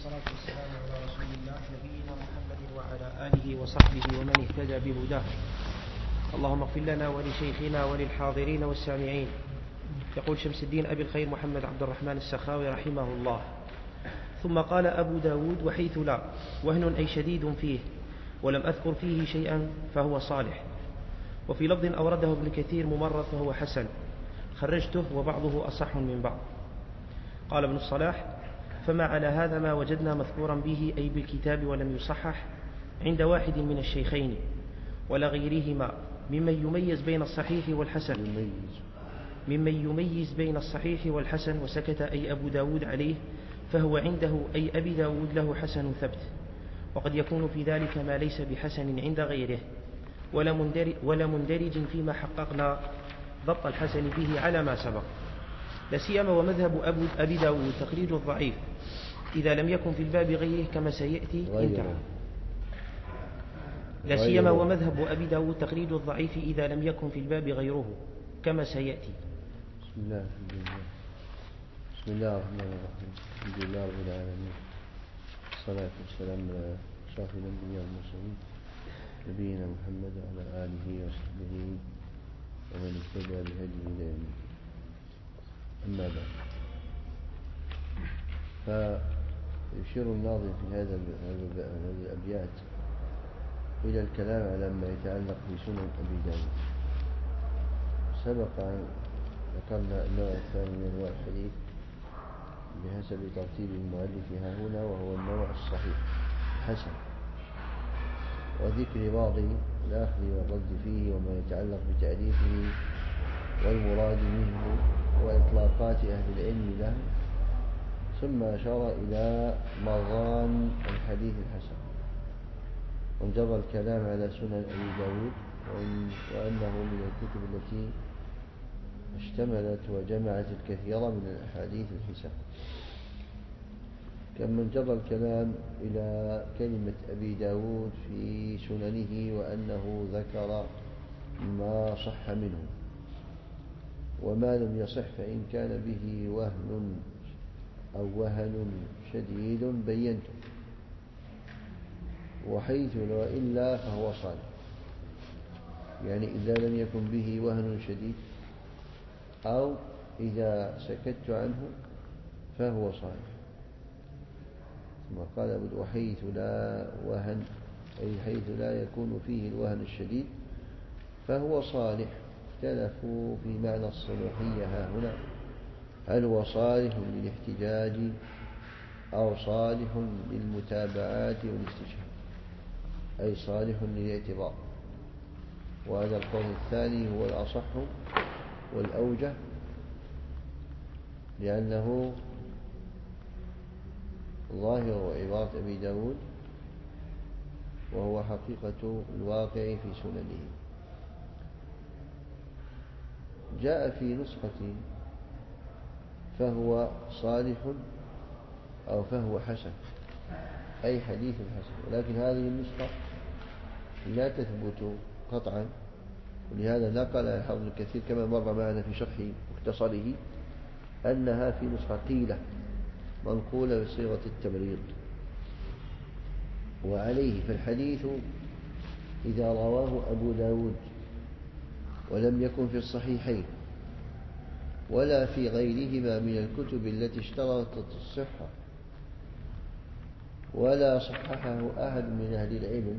والصلاة والسلام على رسول الله نبينا محمد وعلى آله وصحبه ومن اهتدى بهداه. اللهم اغفر لنا ولشيخنا وللحاضرين والسامعين. يقول شمس الدين أبي الخير محمد عبد الرحمن السخاوي رحمه الله: ثم قال أبو داود: وحيث لا وهن أي شديد فيه ولم أذكر فيه شيئا فهو صالح. وفي لفظ أورده ابن كثير ممرض فهو حسن، خرجته وبعضه أصح من بعض. قال ابن الصلاح: فما على هذا ما وجدنا مذكورا به أي بالكتاب ولم يصحح عند واحد من الشيخين ولا غيرهما ممن يميز بين الصحيح والحسن وسكت أي أبو داود عليه، فهو عنده أي أبي داود له حسن ثبت. وقد يكون في ذلك ما ليس بحسن عند غيره ولا مندرج فيما حققنا ضبط الحسن به على ما سبق. لا سيما ومذهب أبي داود تخريج الضعيف إذا لم يكن في الباب غيره كما سيأتي. انتهى. لا سيما ومذهب أبي داود تخريج الضعيف إذا لم يكن في الباب غيره كما سيأتي. بسم الله الرحمن الرحيم. الحمد لله رب العالمين، الصلاة والسلام على أشرف الأنبياء والمرسلين نبينا محمد وعلى آله وصحبه ومن اهتدى بهديه إلى يوم الدين. أما بعد، فيشير الناظم في هذه الأبيات إلى الكلام على ما يتعلق بسنن أبي داود. سبق أن ذكرنا النوع الثاني من أنواع الحديث بحسب ترتيب المؤلف ها هنا، وهو النوع الصحيح حسن، وذكر بعض الأخذ والرد فيه وما يتعلق بتعريفه والمراد منه وإطلاقات أهل العلم له، ثم أشار إلى مظان الحديث الحسن، وانجر الكلام على سنن أبي داود وأنه من الكتب التي اشتملت وجمعت الكثير من الأحاديث الحسن. كما انجر الكلام إلى كلمة أبي داود في سننه وأنه ذكر ما صح منه، وما لم يصح فإن كان به وهن أو وهن شديد بينته، وحيث وإلا فهو صالح. يعني إذا لم يكن به وهن شديد أو إذا سكت عنه فهو صالح. ثم قال وحيث لا وهن أي حيث لا يكون فيه الوهن الشديد فهو صالح. اختلفوا في معنى الصلوحية ها هنا، هل هو صالح للاحتجاج أو صالح للمتابعات والاستشهاد، أي صالح للاعتبار. وهذا القول الثاني هو الأصح والأوجه، لأنه ظاهر عبارة أبي داود وهو حقيقة الواقع في سننه. جاء في نسخة فهو صالح أو فهو حسن، أي حديث حسن، ولكن هذه النسخة لا تثبت قطعا، ولهذا نقل الحافظ الكثير كما مر معنا في شرح مختصره أنها في نسخة قيلة منقولة بصيغة التمريض. وعليه فالحديث إذا رواه أبو داود ولم يكن في الصحيحين ولا في غيرهما من الكتب التي اشترطت الصحة ولا صححه أحد من أهل العلم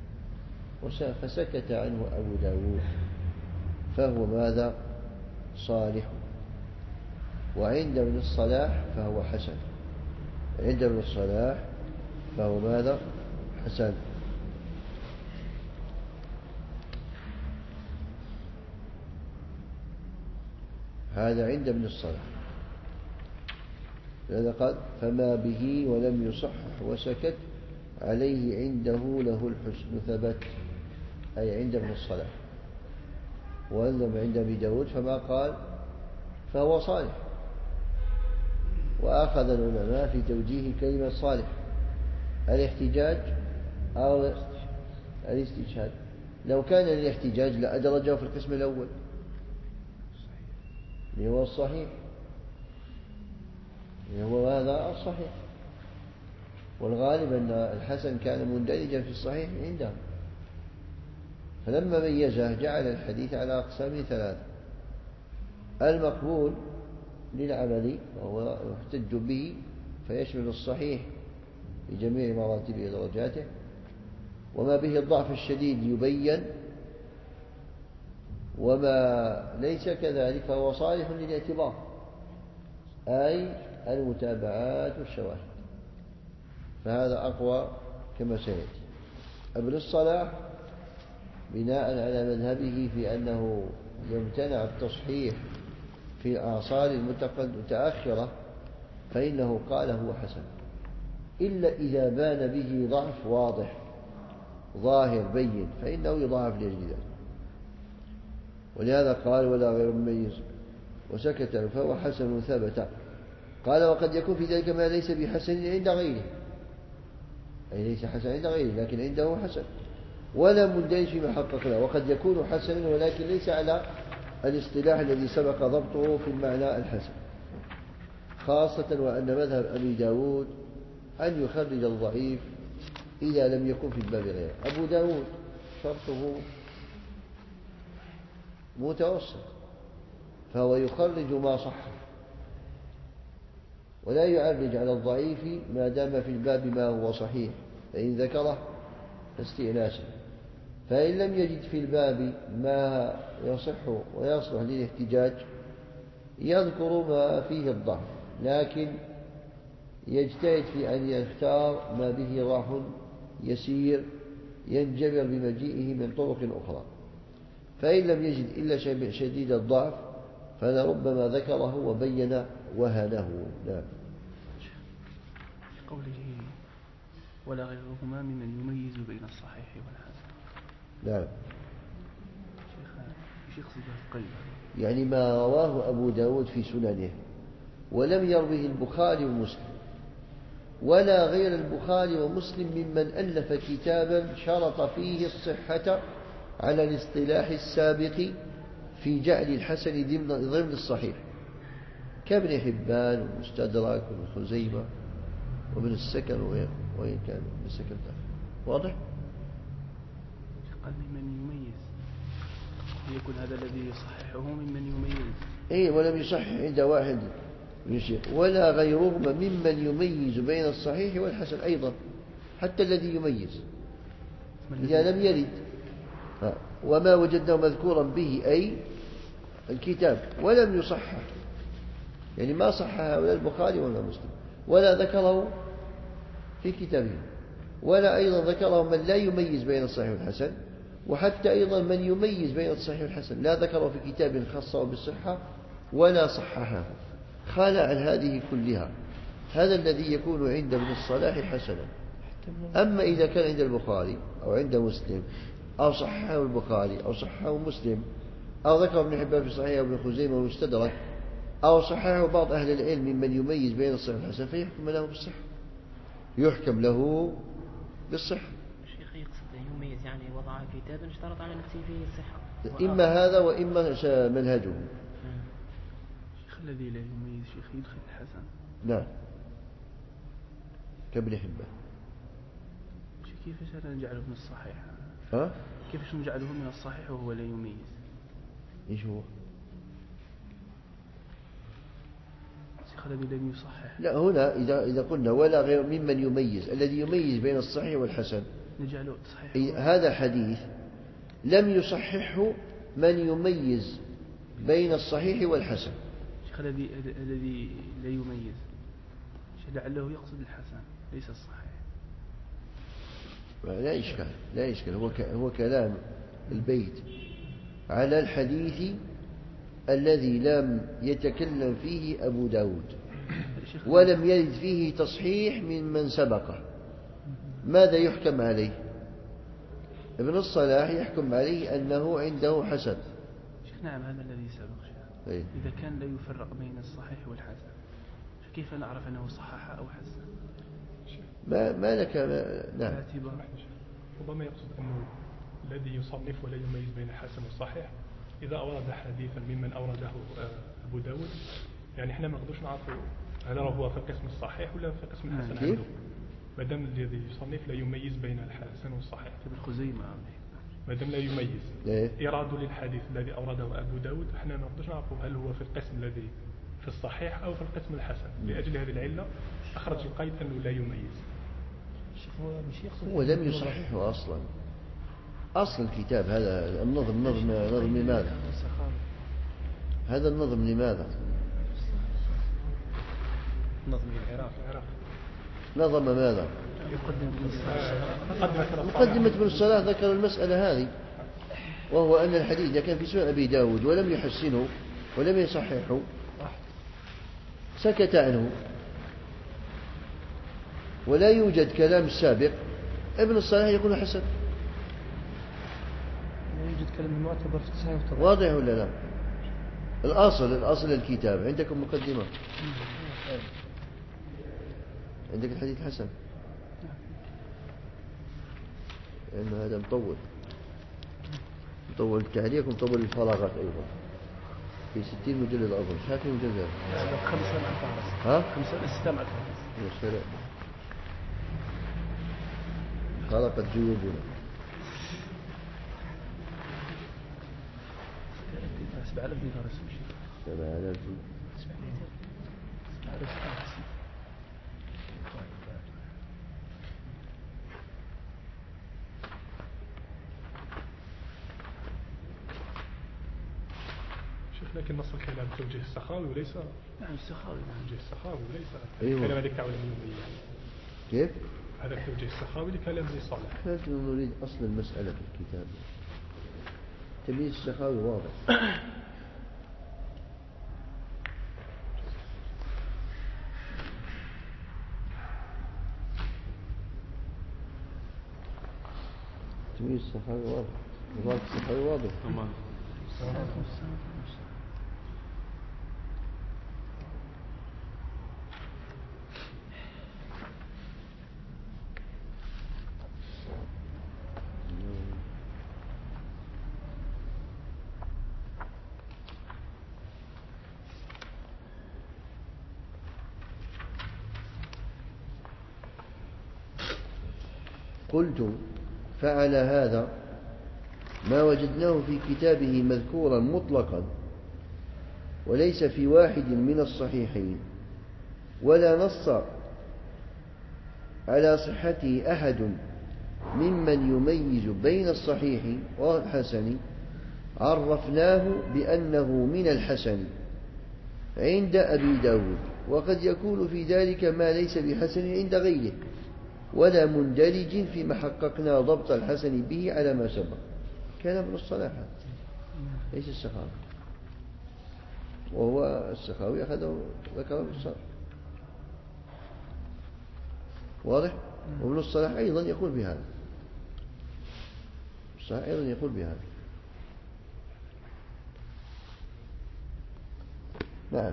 فسكت عنه أبو داود فهو ماذا؟ صالح. وعند ابن الصلاح فهو حسن. عند ابن الصلاح فهو ماذا؟ حسن. هذا عند ابن الصلاح. لذا قال فما به ولم يصحح وسكت عليه عنده له الحسن ثبت، أي عند ابن الصلاح. وأنما عند أبي داود فما قال فهو صالح. وأخذ العلماء في توجيه كلمة صالح الاحتجاج أو الاستشهاد. لو كان الاحتجاج لأدرجه في القسم الأول اللي هو الصحيح، اللي هو هذا الصحيح. والغالب أن الحسن كان مندرجا في الصحيح عندهم، فلما ميزه جعل الحديث على أقسام ثلاثة: المقبول للعمل وهو يحتج به فيشمل الصحيح بجميع مراتبه ودرجاته، وما به الضعف الشديد يبين، وما ليس كذلك فهو صالح للاعتبار، أي المتابعات والشواهد. فهذا أقوى كما سيأتي. ابن الصلاح بناء على مذهبه في أنه يمتنع التصحيح في الأعصار المتأخرة فإنه قال هو حسن، إلا إذا بان به ضعف واضح ظاهر بين فإنه يضاعف لأجل ذلك. ولهذا قال: ولا غير مميز، وسكت فهو حسن ثبت. قال: وقد يكون في ذلك ما ليس بحسن عند غيره، أي ليس حسن عند غيره لكن عنده حسن، ولا مندرج فيما حقق له. وقد يكون حسنا ولكن ليس على الاصطلاح الذي سبق ضبطه في المعنى الحسن، خاصة وأن مذهب أبي داود أن يخرج الضعيف إذا لم يكن في الباب غيره. أبو داود شرطه متوسط، فهو يخرج ما صح ولا يعرج على الضعيف ما دام في الباب ما هو صحيح، فإن ذكره فاستئناسا، فإن لم يجد في الباب ما يصح ويصلح للاحتجاج يذكر ما فيه الضعف، لكن يجتهد في أن يختار ما به ضعف يسير ينجبر بمجيئه من طرق أخرى. فإن لم يجد إلا شديد الضعف فلربما ذكره وبين وهنه. نعم. قوله ولا غيرهما ممن يميز بين الصحيح والحسن. نعم. شيخ القلب يعني ما رواه أبو داود في سننه ولم يروه البخاري ومسلم ولا غير البخاري ومسلم ممن ألف كتابا شرط فيه الصحة على الاصطلاح السابق في جعل الحسن ضمن الصحيح، كابن حبان والمستدرك وابن خزيمة وابن السكن وين كان ابن السكن واضح؟ قال ممن يميز، يكون هذا الذي يصححه ممن يميز. إيه، ولم يصحح عند واحد ولا غيرهما ممن يميز بين الصحيح والحسن أيضا، حتى الذي يميز إذا لم يرد وما وجدناه مذكورا به أي الكتاب ولم يصحح، يعني ما صحها ولا البخاري ولا مسلم ولا ذكره في كتابه، ولا أيضا ذكره من لا يميز بين الصحيح والحسن، وحتى أيضا من يميز بين الصحيح والحسن لا ذكره في كتاب خاصه بالصحة ولا صححه، خلع عن هذه كلها. هذا الذي يكون عند ابن الصلاح حسنا. أما إذا كان عند البخاري أو عند مسلم أو صححه البخاري أو صححه مسلم أو ذكر ابن حبان في صحيح ابن خزيمة والمستدرك أو صححه بعض أهل العلم ممن يميز بين الصحيح والحسن فيحكم له بالصحة، يحكم له بالصحة. الشيخ يقصد يميز يعني وضع كتابا اشترط على نفسه فيه الصحة، إما هذا وإما منهجه. الشيخ الذي لا يميز شيخ يدخل الحسن. نعم، كابن حبان. كيف نجعله من الصحيح؟ ها؟ كيف نجعله من الصحيح وهو لا يميز؟ إيش هو؟ الشيخ الذي لم يصحح. لا، هنا إذا قلنا ولا غير ممن يميز، الذي يميز بين الصحيح والحسن نجعله صحيح. هذا حديث لم يصححه من يميز بين الصحيح والحسن. الشيخ الذي لا يميز لعله يقصد الحسن ليس الصحيح. لا إشكال هو كلام البيت على الحديث الذي لم يتكلم فيه أبو داود ولم يرد فيه تصحيح من سبقه. ماذا يحكم عليه؟ ابن الصلاح يحكم عليه أنه عنده حسن. نعم، هذا الذي سبق شيخ. إذا كان لا يفرق بين الصحيح والحسن فكيف نعرف أنه صحح أو حسن؟ ما لك نعم. ربما يقصد أنه الذي يصنف ولا يميز بين الحسن والصحيح إذا أورد حديثا ممن أورده أبو داود، يعني إحنا ما نقدرش نعرف هل هو في قسم الصحيح ولا في قسم الحسن عنده. ما دام الذي يصنف لا يميز بين الحسن والصحيح. ابن خزيمة ما دام لا يميز إيراد للحديث الذي أورده أبو داود احنا ما نقدرش نعرفوا هل هو في القسم الذي في الصحيح أو في القسم الحسن. لأجل هذه العلة أخرج القيد أنه لا يميز. هو لم يصححه أصلا. أصل الكتاب هذا النظم نظم لماذا؟ هذا النظم لماذا؟ نظم العراق. نظم ماذا؟ مقدمة ابن الصلاح ذكر المسألة هذه، وهو أن الحديث إذا كان في سنن أبي داود ولم يحسنه ولم يصححه سكت عنه ولا يوجد كلام السابق، ابن الصلاح يقول حسن. لا يوجد كلام معتبر في الصحيح والتضعيف. واضح ولا لا؟ الأصل الكتاب عندكم مقدمة، عندك الحديث حسن، لأن هذا مطول التعليق ومطول الفراغات أيضا في 60 مجلد أظن. شايف مجلد 5 ها 6 سلام خلقت جيوبنا. 7000 دينار. 7000 لكن نص الكلام توجيه السخاوي وليس السخاوي. توجيه السخاوي وليس أيوة. كلام هذيك تعود المنوية. كيف؟ هذا توجيه السخاوي لكلام ابن صالح. نحن نريد أصل المسألة في الكتاب. تمييز السخاوي واضح. تمييز السخاوي واضح. نظام السخاوي واضح. قلت فعل هذا ما وجدناه في كتابه مذكورا مطلقا وليس في واحد من الصحيحين ولا نص على صحته أحد ممن يميز بين الصحيح والحسن عرفناه بأنه من الحسن عند أبي داود، وقد يكون في ذلك ما ليس بحسن عند غيره ولا مندرج فيما حققنا ضبط الحسن به على ما سبق. كان ابن الصلاح ليس السخاوي، وهو السخاوي أخذه ذكر ابن الصلاح. واضح؟ وابن الصلاح أيضا يقول بهذا. الصلاح أيضا يقول بهذا. نعم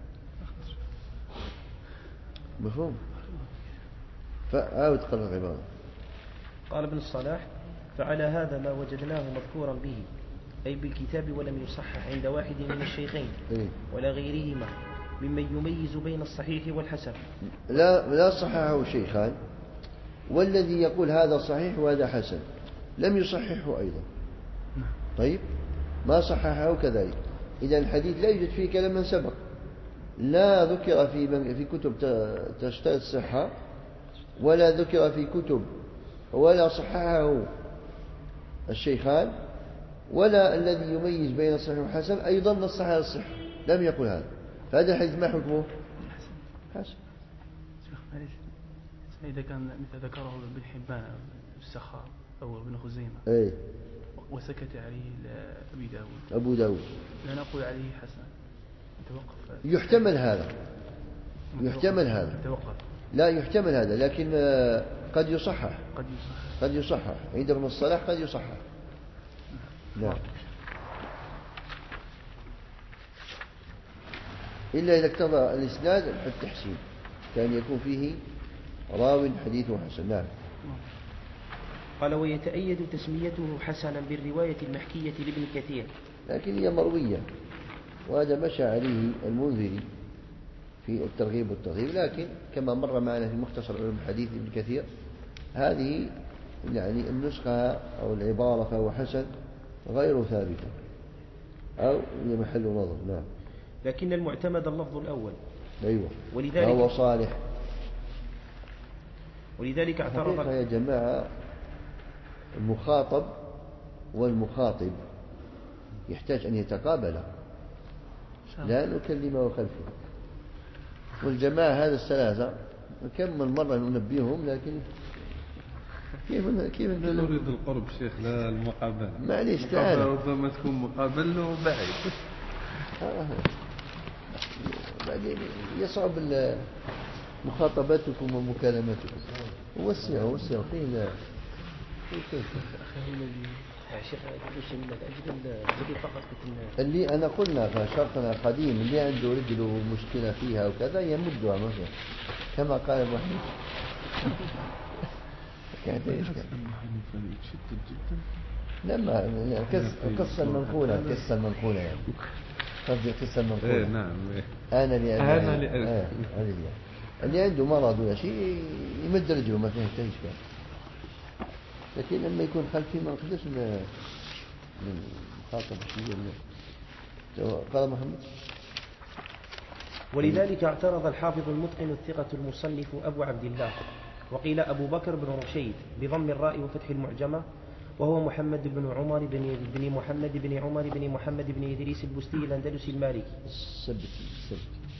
مفهوم. فعاود قرر العبارة. قال ابن الصلاح فعلى هذا ما وجدناه مذكورا به أي بالكتاب ولم يصحح عند واحد من الشيخين ولا غيرهما ممن يميز بين الصحيح والحسن. لا صححه الشيخان، والذي يقول هذا صحيح وهذا حسن لم يصححه أيضا. طيب ما صححه كذلك. إذا الحديث لا يوجد فيه كلام من سبق، لا ذكر في كتب تشترط الصحة، ولا ذكر في كتب ولا صححه الشيخان، ولا الذي يميز بين الصحيح والحسن أيضا نص على الصحة، لم يقل هذا. فهذا الحديث ما حكمه؟ حسن. إذا كان مثل ذكره ابن حبان السخاء أو ابن خزيمة وسكت عليه أبو داود لا نقول عليه حسن، نتوقف. يحتمل هذا لا يحتمل هذا، لكن قد يصحح عند ابن الصلاح، قد يصحح. نعم. إلا إذا اقتضى الإسناد التحسين كان يكون فيه راو حديثه حسن. نعم. قال ويتأيد تسميته حسنا بالرواية المحكية لابن كثير، لكن هي مروية، وهذا مشى عليه المنذري في الترغيب والترهيب، لكن كما مر معنا في مختصر علوم الحديث ابن كثير هذه يعني النسخة أو العبارة فهو حسن غير ثابتة أو محل نظر. نعم. لكن المعتمد اللفظ الأول. أيوة. فهو صالح. ولذلك اعترض يا جماعة المخاطب والمخاطب يحتاج أن يتقابلا، لا نكلمه خلفه. والجماعة هذا الثلاثة كم من مرة ننبيهم، لكن كيف لا نريد القرب شيخ، لا المقابلة. معليش تعال، ربما تكون مقابل وبعيد. بعدين يصعب مخاطبتكم ومكالمتكم. وسعوا فينا. اللي أنا قلنا فشرطنا قديم اللي عنده رجله مشكلة فيها وكذا يمدها مثلا كما قال ابو حنيفة. لما القصة المنقولة يعني قصدي القصة المنقولة. نعم. أنا اللي عنده مرض ولا شيء يمد رجله ما فيه إشكال، لكن لما يكون خلفي ما نقدرش نخاطب شيء. قال محمد. ولذلك اعترض الحافظ المتقن الثقة المصنف أبو عبد الله، وقيل أبو بكر بن رشيد بضم الراء وفتح المعجمة، وهو محمد بن عمر بن محمد بن عمر بن محمد بن إدريس البستي الأندلسي المالكي. السبتي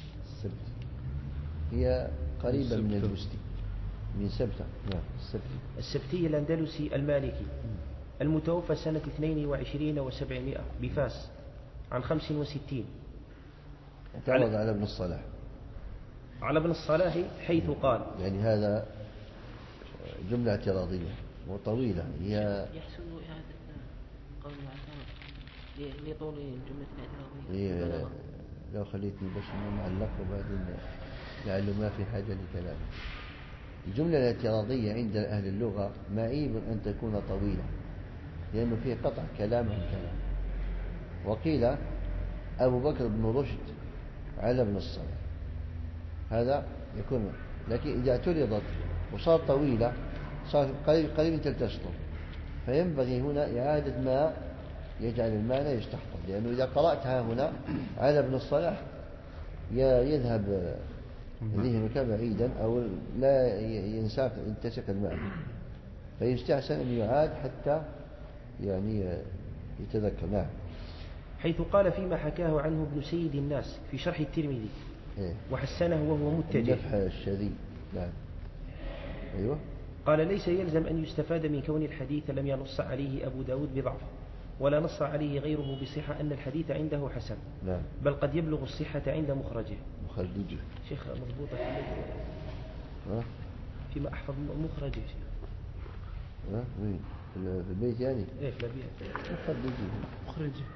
هي قريبة من البستي، من سبتة. نعم. السبتي الأندلسي المالكي، المتوفى سنة 22 و700 بفاس عن 65. اعترض على ابن الصلاح. على ابن الصلاح حيث قال، يعني هذا جملة اعتراضية وطويلة. هي يحسن إعادة قول المعترض لطول الجملة الاعتراضية. لو خليتني بس معلق وبعدين لعله ما في حاجة لكلامه. الجملة الاعتراضية عند أهل اللغة معيب أن تكون طويلة، لأنه فيه قطع كلام عن كلام. وقيل أبو بكر بن رشد على ابن الصلاح، هذا يكون. لكن إذا اعترضت وصار طويلة صار قريب تلتسطر، فينبغي هنا إعادة ما يجعل المعنى يستحضر، لأنه إذا قرأتها هنا على ابن الصلاح يذهب ذهنك بعيدا أو لا ينتسق المعنى، فيستحسن أن يعاد حتى يعني يتذكر. نعم. حيث قال فيما حكاه عنه ابن سيد الناس في شرح الترمذي وحسنه وهو متجه. النفح الشذي. نعم. أيوة. قال ليس يلزم أن يستفاد من كون الحديث لم ينص عليه أبو داود بضعف ولا نص عليه غيره بصحة أن الحديث عنده حسن. نعم. بل قد يبلغ الصحة عند مخرجه. شيخ مضبوطة فيما أحفظ مخرجه شيخ. وين في البيت يعني؟ إيه في البيت. مخرجه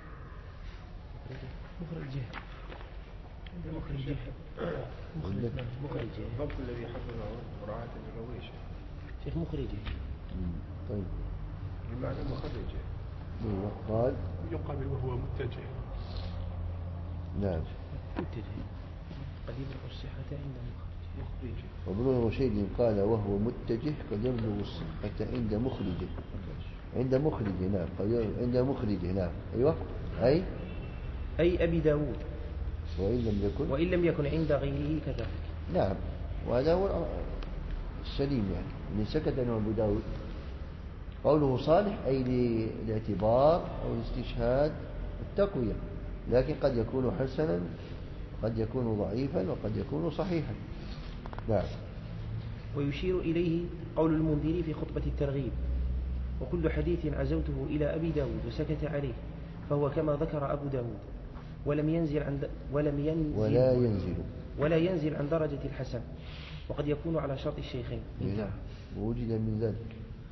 الضبط الذي حفظه مراعاة للرويش شيخ مخرجه. طيب بمعنى مخرجه. قال يقابل وهو متجه. نعم. متجه قد يبلغ الصحة عند مخرجه. وابن رشيد قال وهو متجه قد يبلغ الصحة عند مخرجه. عند مخرجه. نعم. أيوة. أي أبي داود. وإن لم يكن عند غيره كذلك. نعم. وهذا هو السليم يعني من سكت عنه أبو داود. قوله صالح أي للاعتبار أو الاستشهاد التقوية، لكن قد يكون حسنا قد يكون ضعيفا وقد يكون صحيحا. نعم. ويشير إليه قول المنذري في خطبة الترغيب: وكل حديث عزوته إلى أبي داود وسكت عليه فهو كما ذكر أبو داود ولا ينزل عن درجة الحسن، وقد يكون على شرط الشيخين. نعم. ووجد من ذلك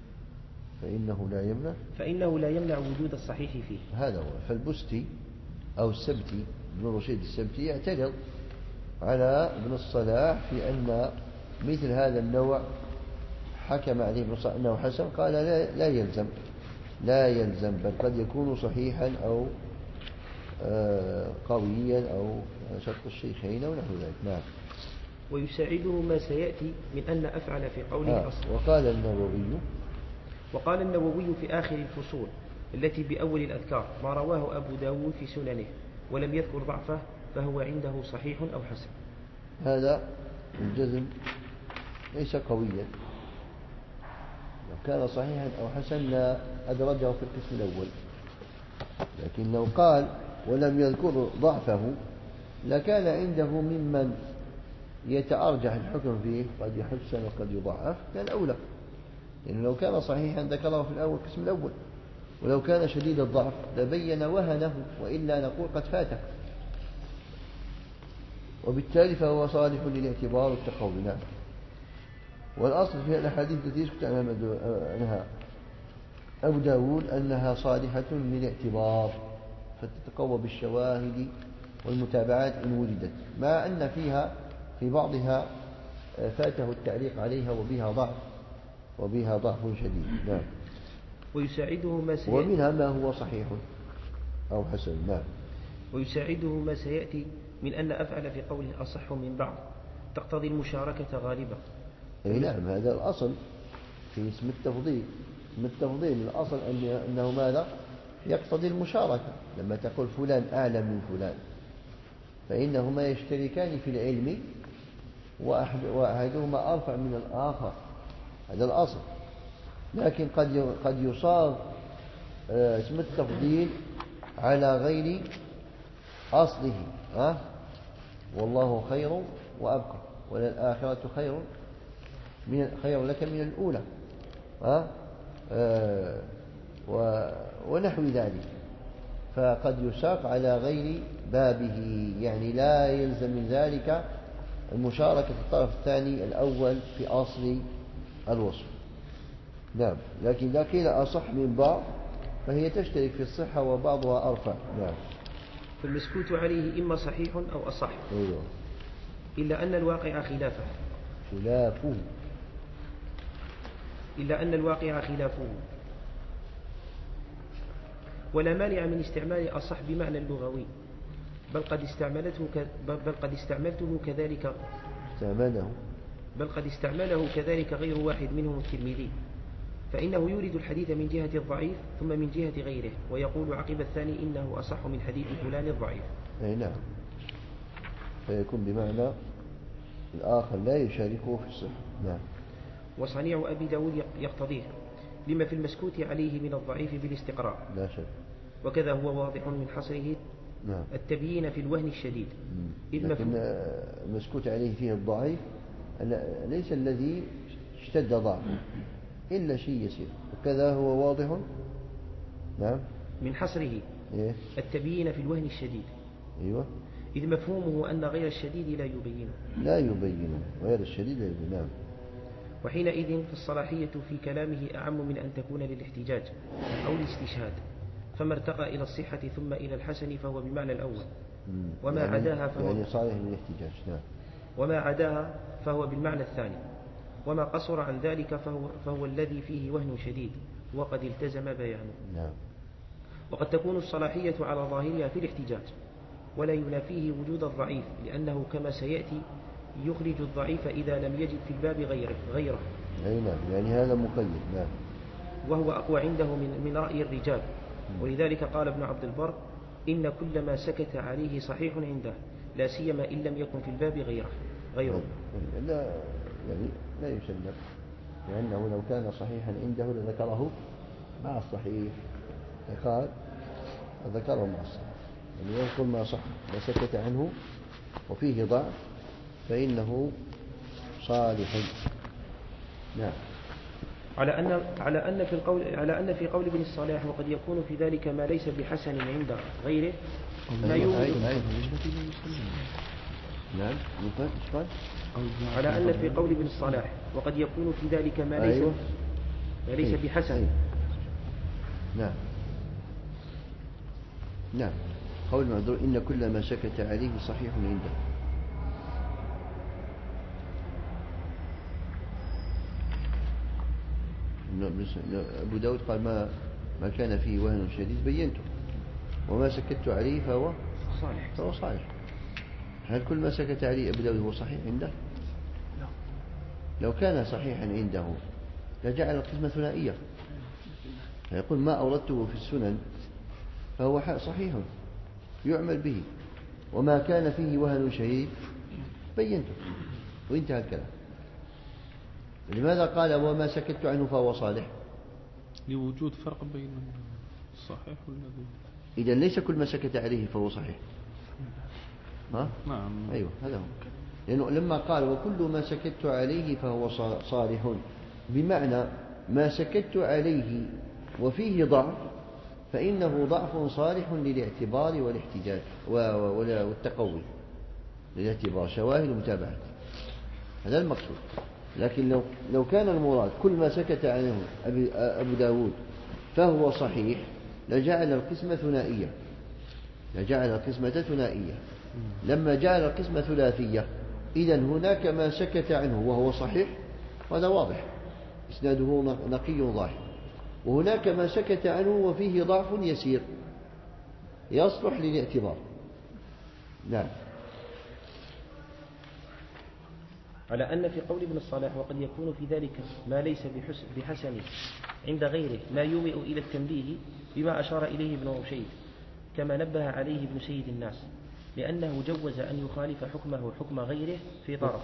فإنه لا يمنع وجود الصحيح فيه. هذا هو. فالبستي أو السبتي ابن رشيد السبتي يعترض على ابن الصلاح في أن مثل هذا النوع حكم عليه ابن الصلاح أنه حسن. قال لا يلزم بل قد يكون صحيحا أو قويا أو شرط الشيخين ونحو ذلك. نعم. ويساعده ما سيأتي من أن أفعل في قوله أصل. وقال النووي في آخر الفصول التي بأول الأذكار ما رواه أبو داود في سننه ولم يذكر ضعفه فهو عنده صحيح أو حسن. هذا الجزم ليس قويا، لو كان صحيحا أو حسن لا أدرجه في القسم الأول، لكن لو قال ولم يذكر ضعفه لكان عنده ممن يتأرجح الحكم فيه، قد يحسن وقد يضعف، كان أولى، لأنه لو كان صحيحا ذكره في الأول القسم الأول، ولو كان شديد الضعف لبين وهنه، وإلا نقول قد فاته، وبالتالي فهو صالح للاعتبار والتقوي. نعم. والأصل في الأحاديث التي يسكت عنها أبو داود أنها صالحة للاعتبار فتتقوى بالشواهد والمتابعات إن وجدت، مع أن فيها في بعضها فاته التعليق عليها وبها ضعف شديد. نعم. ويساعده ما سيأتي ومنها ما هو صحيح أو حسن. نعم. ويساعده ما سيأتي من أن أفعل في قوله أصح من بعض تقتضي المشاركة غالبا. أي نعم، هذا الأصل في اسم التفضيل. اسم التفضيل الأصل أنه ماذا؟ يقتضي المشاركة. لما تقول فلان أعلم من فلان فإنهما يشتركان في العلم وأحدهما أرفع من الآخر، هذا الأصل. لكن قد يصار اسم التفضيل على غير أصله، والله خير وأبقى، وللآخرة خير لك من الأولى، ونحو ذلك. فقد يساق على غير بابه، يعني لا يلزم من ذلك المشاركة الطرف الثاني الأول في أصل الوصف. نعم. لكن إذا قيل أصح من بعض فهي تشترك في الصحة وبعضها أرفع. نعم. فالمسكوت عليه إما صحيح أو أصح. أيوه. إلا أن الواقع خلافه. ولا مانع من استعمال أصح بمعنى اللغوي، بل قد استعمله كذلك غير واحد منهم الترمذي، فإنه يورد الحديث من جهة الضعيف ثم من جهة غيره، ويقول عقب الثاني إنه أصح من حديث فلان الضعيف. أي نعم. فيكون بمعنى الآخر لا يشاركه في الصحة. نعم. وصنيع أبي داود يقتضيه لما في المسكوت عليه من الضعيف بالاستقراء. لا شك. وكذا هو واضح من حصره. نعم. التبيين في الوهن الشديد. لكن المسكوت عليه فيه الضعيف ليس الذي اشتد ضعفه إلا شيء يسير، وكذا هو واضح. نعم. من حصره. إيه؟ التبيين في الوهن الشديد. أيوة. إذ مفهومه أن غير الشديد لا يبينه غير الشديد لا يبينه. نعم. وحينئذ فالصلاحية في كلامه أعم من أن تكون للاحتجاج أو الاستشهاد، فما ارتقى إلى الصحة ثم إلى الحسن فهو بمعنى الأول، وما عداها فهو يعني صالح للاحتجاج. نعم. وما عداها فهو بالمعنى الثاني، وما قصر عن ذلك فهو الذي فيه وهن شديد وقد التزم بيانه. نعم. وقد تكون الصلاحية على ظاهرها في الاحتجاج، ولا ينافيه وجود الضعيف، لأنه كما سيأتي يخرج الضعيف إذا لم يجد في الباب غيره. أي نعم، يعني هذا مقيد. نعم. وهو أقوى عنده من رأي الرجال، ولذلك قال ابن عبد البر إن كل ما سكت عليه صحيح عنده، لا سيما إن لم يكن في الباب غيره. لا يسلم، لأنه لو كان صحيحا عنده لذكره مع الصحيح، قال ذكره مع الصحيح، يعني يذكر ما صح وسكت عنه وفيه ضعف فإنه صالح. نعم. على أن في قول ابن الصلاح وقد يكون في ذلك ما ليس بحسن عند غيره ما يورد. نعم. على أن في قول ابن الصلاح وقد يكون في ذلك ما ليس بحسن. نعم. نعم. قول المعذور إن كل ما سكت عليه صحيح عنده. أبو داود قال ما كان فيه وهن شديد بينته، وما سكت عليه فهو صالح. هل كل ما سكت عليه أبو داود هو صحيح عنده؟ لو كان صحيحا عنده لجعل القسمة ثنائية، فيقول ما أوردته في السنن فهو صحيح يعمل به، وما كان فيه وهن شديد بينته، وانتهى الكلام. لماذا قال وما سكت عنه فهو صالح؟ لوجود فرق بين الصحيح والذي. إذا ليس كل ما سكت عليه فهو صحيح. ها؟ نعم. أيوه هذا هو. لأنه لما قال وكل ما سكت عليه فهو صالح، بمعنى ما سكت عليه وفيه ضعف فإنه ضعف صالح للاعتبار والاحتجاج والتقوي، للاعتبار شواهد ومتابعة، هذا المقصود. لكن لو كان المراد كل ما سكت عنه أبو داود فهو صحيح لجعل القسمة ثنائية، لجعل القسمة ثنائية. لما جعل القسمة ثلاثية إذن هناك ما سكت عنه وهو صحيح، وهذا واضح إسناده نقي ظاهر، وهناك ما سكت عنه وفيه ضعف يسير يصلح للاعتبار. نعم. على أن في قول ابن الصلاح وقد يكون في ذلك ما ليس بحسن عند غيره ما يومئ إلى التنبيه بما أشار إليه ابن رشيد، كما نبه عليه ابن سيد الناس، لأنه جوز أن يخالف حكمه حكم غيره في طرف،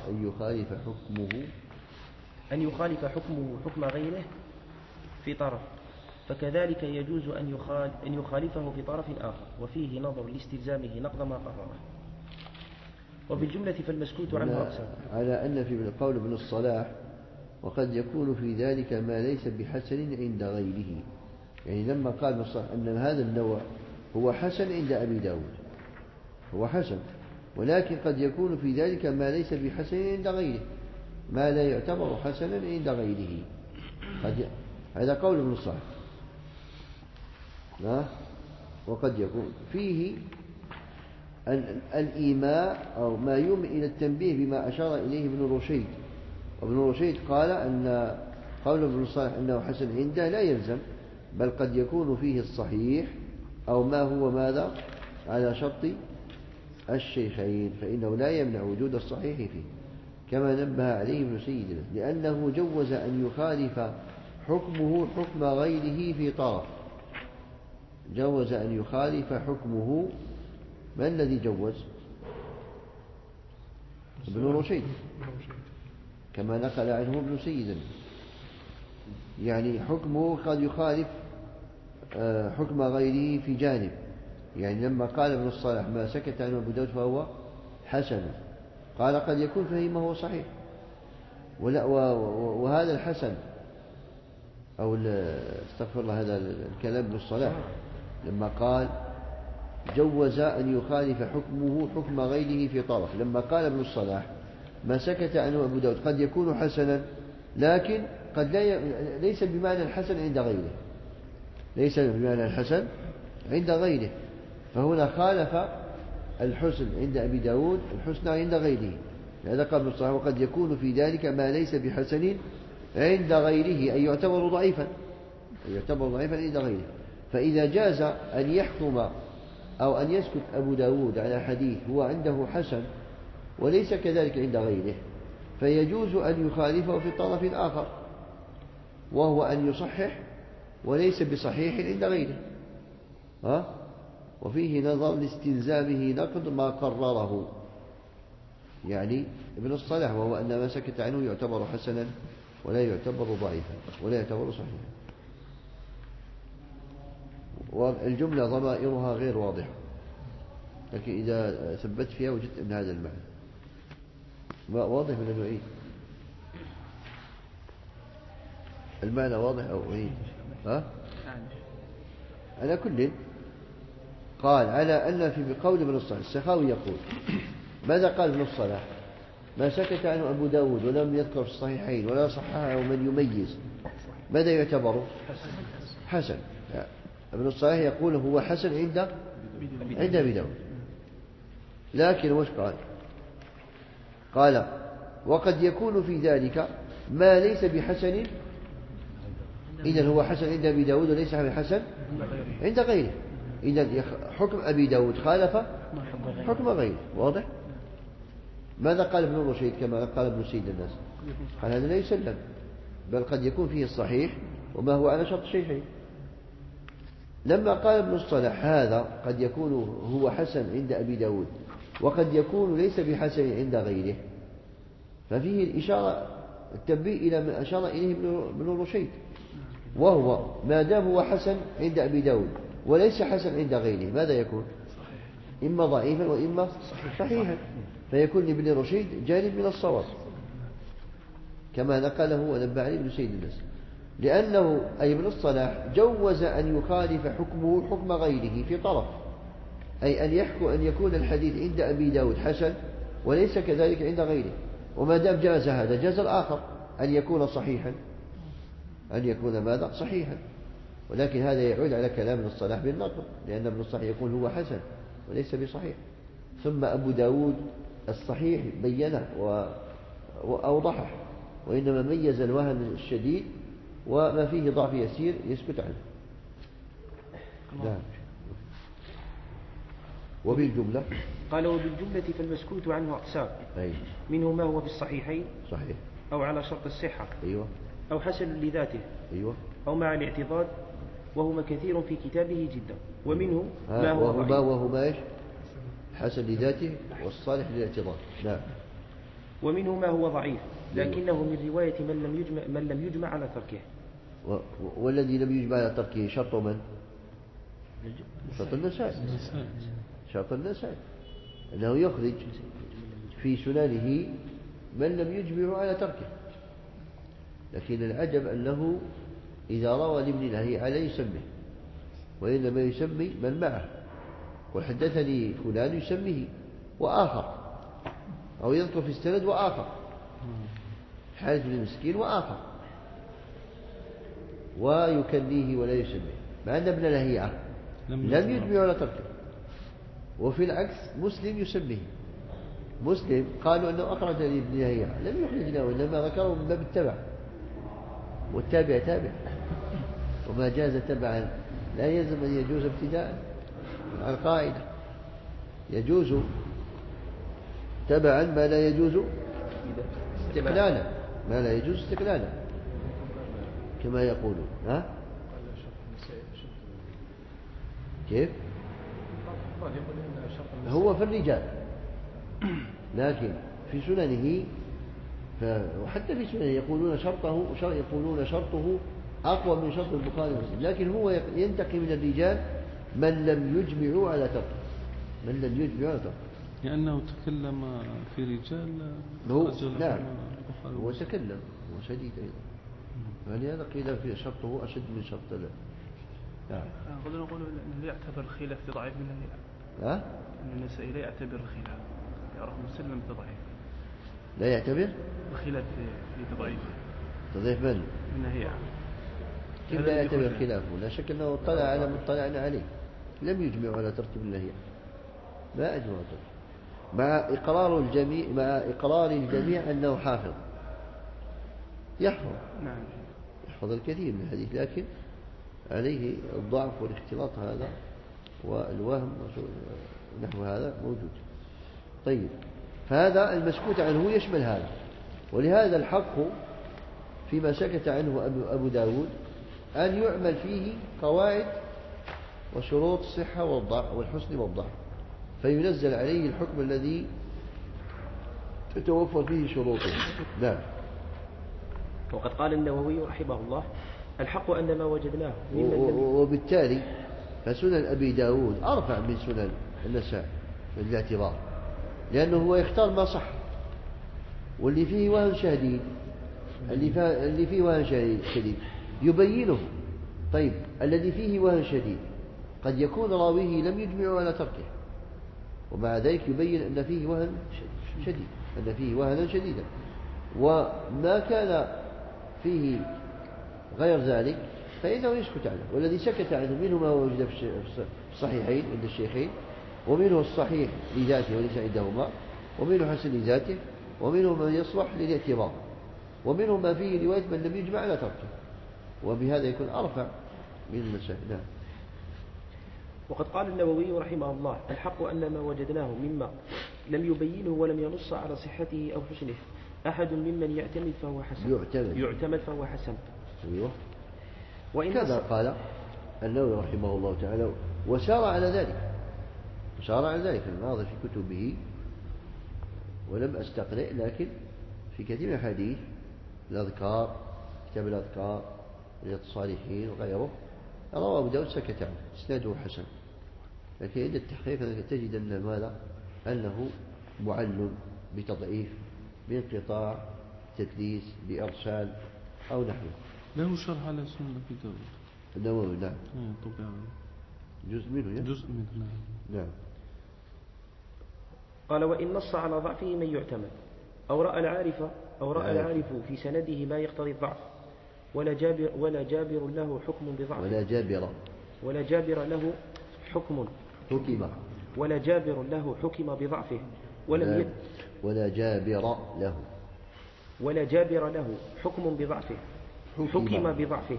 أن يخالف حكمه حكم غيره في طرف، فكذلك يجوز أن يخالفه في طرف آخر، وفيه نظر لاستلزامه نقض ما قرره. وفي الجملة فالمسكوت عنه أقسام. على أن في قول ابن الصلاح وقد يكون في ذلك ما ليس بحسن عند غيره، يعني لما قال ابن الصلاح أن هذا النوع هو حسن عند أبي داود، هو حسن، ولكن قد يكون في ذلك ما ليس بحسن عند غيره، ما لا يعتبر حسنا عند غيره. هذا قول ابن الصلاح. وقد يكون فيه الإيماء أو ما يومئ إلى التنبيه بما أشار إليه ابن رشيد، وابن رشيد قال أن قول ابن الصلاح أنه حسن عنده لا يلزم، بل قد يكون فيه الصحيح أو ما هو ماذا على شرط الشيخين، فإنه لا يمنع وجود الصحيح فيه، كما نبه عليه ابن سيد، لأنه جوز أن يخالف حكمه حكم غيره في طرف، جوز أن يخالف حكمه. ما الذي جوز؟ ابن رشيد، كما نقل عنه ابن سيد، يعني حكمه قد يخالف حكم غيره في جانب، يعني لما قال ابن الصلاح ما سكت عنه أبو داود فهو حسن، قال قد يكون فهمه صحيح، وهذا الحسن أو استغفر الله، هذا الكلام ابن الصلاح لما قال جوز أن يخالف حكمه حكم غيره في طرف، لما قال ابن الصلاح ما سكت عنه أبو داود قد يكون حسنا، لكن قد ليس بمعنى الحسن عند غيره، ليس بمعنى الحسن عند غيره، فهنا خالف الحسن عند أبي داود الحسن عند غيره، لهذا قال ابن الصلاح وقد يكون في ذلك ما ليس بحسن عند غيره، أي يعتبر ضعيفا، عند غيره. فإذا جاز أن يحكم أو أن يسكت أبو داود على حديث هو عنده حسن وليس كذلك عند غيره، فيجوز أن يخالفه في طرف آخر، وهو أن يصحح وليس بصحيح عند غيره، وفيه نظر لاستلزامه نقض ما قرره، يعني ابن الصلاح، وهو أن ما سكت عنه يعتبر حسنا ولا يعتبر ضعيفا ولا يعتبر صحيحا. والجملة ضمائرها غير واضحة، لكن إذا ثبت فيها وجدت أن هذا المعنى واضح من الوعيد. المعنى واضح أو وعيد؟ على كل قال على أن في بقول ابن الصلاح، السخاوي يقول ماذا قال ابن الصلاح؟ ما سكت عنه أبو داود ولم يذكر في الصحيحين ولا صححه من يميز، ماذا يعتبر؟ حسن. ابن الصلاح يقول هو حسن عند أبي داود، لكن وش قال وقد يكون في ذلك ما ليس بحسن، إذن هو حسن عند أبي داود وليس بحسن عند غيره، إذن حكم أبي داود خالف حكم غيره. واضح؟ ماذا قال ابن رشيد كما قال ابن سيد الناس؟ قال هذا لا يسلم، بل قد يكون فيه الصحيح وما هو على شرط الشيخين. لما قال ابن الصلاح هذا قد يكون هو حسن عند أبي داود وقد يكون ليس بحسن عند غيره، ففيه الإشارة التنبيه إلى ما أشار إليه ابن رشيد، وهو ما دام هو حسن عند أبي داود وليس حسن عند غيره ماذا يكون؟ إما ضعيفا وإما صحيحا، فيكون لابن رشيد جانب من الصواب كما نقله ونبه عليه ابن سيد الناس، لأنه أي ابن الصلاح جوز أن يخالف حكمه حكم غيره في طرف، أي أن يحكم أن يكون الحديث عند أبي داود حسن وليس كذلك عند غيره، وما دام جاز هذا جاز الآخر أن يكون صحيحا، أن يكون ماذا صحيحا. ولكن هذا يعود على كلام ابن الصلاح بالنقل، لأن ابن الصلاح يقول هو حسن وليس بصحيح. ثم أبو داود الصحيح بينه وأوضحه، وإنما ميز الوهن الشديد وما فيه ضعف يسير يسكت عنه. نعم. وبالجملة قال وبالجملة فالمسكوت عنه أقسام، منه ما هو في الصحيحين صحيح أو على شرط الصحة أيوة، أو حسن لذاته أيوة، أو مع الاعتضاد، وهو كثير في كتابه جدا. ومنه ما هو ضعيف وهو إيش؟ حسن لذاته والصالح للاعتضاد. نعم. ومنه ما هو ضعيف لكنه من رواية من لم يجمع على تركه. والذي لم يجمع على تركه شرط من؟ شرط النسائي. شرط النسائي أنه يخرج في سننه من لم يجمع على تركه، لكن العجب أنه إذا روى لابن لهيعة لا يسميه، وإنما يسمي من معه، وحدثني فلان يسميه وآخر، أو يذكر في السند وآخر، حارث بن مسكين وآخر، ويكنيه ولا يسميه، مع أن ابن لهيعة لم يجمع على تركه. وفي العكس مسلم يسميه، مسلم قالوا أنه أخرج لابن لهيعة لم يخرج له، إنما ذكره من باب التبع، والتابع تابع، وما جاز تبعا لا يلزم أن يجوز ابتداء. القاعدة يجوز تبعا ما لا يجوز استقلالا، ما لا يجوز استقلالا كما يقولون. ها؟ كيف؟ هو في الرجال، لكن في سننه وحتى في سننه يقولون شرطه أقوى من شرط البخاري ومسلم، لكن هو ينتقي من الرجال من لم يجمعوا على تركه، من لم يجمعوا على تركه، لأنه تكلم في رجال نعم هو تكلم وشديد أيضا، فلهذا قيل في شرطه أشد من شرط له. نعم. نقول أنه يعتبر الخلاف ضعيف من ها؟ أن النسائي لا يعتبر الخلاف، يعرف مسلم بضعيف، لا يعتبر الخلاف في تضعيف من؟ من هي كيف لا يعتبر خلافه؟ لا شك أنه اطلع على ما اطلعنا عليه، لم يجمع على ترتيب النهي، ما أجمع ترتيب، مع إقرار الجميع أنه حافظ، يحفظ الكثير من الحديث، لكن عليه الضعف والاختلاط هذا والوهم نحو هذا موجود. طيب، فهذا المسكوت عنه يشمل هذا، ولهذا الحق فيما سكت عنه أبو داود أن يعمل فيه قواعد وشروط الصحة والحسن والضعف، فينزل عليه الحكم الذي تتوفر فيه شروطه. نعم. وقد قال النووي رحمه الله الحق أن ما وجدناه وبالتالي فسنن أبي داود أرفع من سنن النسائي في الاعتبار، لأنه هو يختار ما صح، واللي فيه وهن شديد اللي فيه وهن شديد يبينه. طيب، الذي فيه وهن شديد قد يكون راويه لم يجمع على تركه، ومع ذلك يبين أن فيه وهن شديد، أن فيه وهنا شديدا، وما كان فيه غير ذلك فإنه يسكت عنه. والذي سكت عنه منه ما وجد في الصحيحين عند الشيخين، ومنه الصحيح لذاته وليس عندهما، ومنه حسن لذاته، ومنه ما يصلح للاعتبار، ومنه ما فيه رواية من لم يجمع على تركه، وبهذا يكون أرفع من المسائل. نعم. وقد قال النووي رحمه الله الحق أن ما وجدناه مما لم يبينه ولم ينص على صحته أو حسنه أحد ممن يعتمد فهو حسن. يعتمد فهو حسن. أيوه. كذا قال النووي رحمه الله تعالى وسار على ذلك الناظر في كتبه، ولم أستقرئ، لكن في كثير من الحديث الأذكار، كتاب الأذكار، رياض الصالحين وغيره، روى أبو داود سكت عنه، إسناده حسن، لكن عند التحقيق تجد أن ماذا؟ أنه معلل بتضعيف، بانقطاع، تدليس، بإرسال أو نحوه. له شرح على سنة أبي داود النووي. نعم. جزء منه. نعم. قال وإن نص على ضعفه من يعتمد أو رأى العارف في سنده ما يقتضي الضعف ولا جابر له حكم بضعفه ولا جابر له حكم بضعفه ولا جابر له حكم بضعفه حكم بضعفه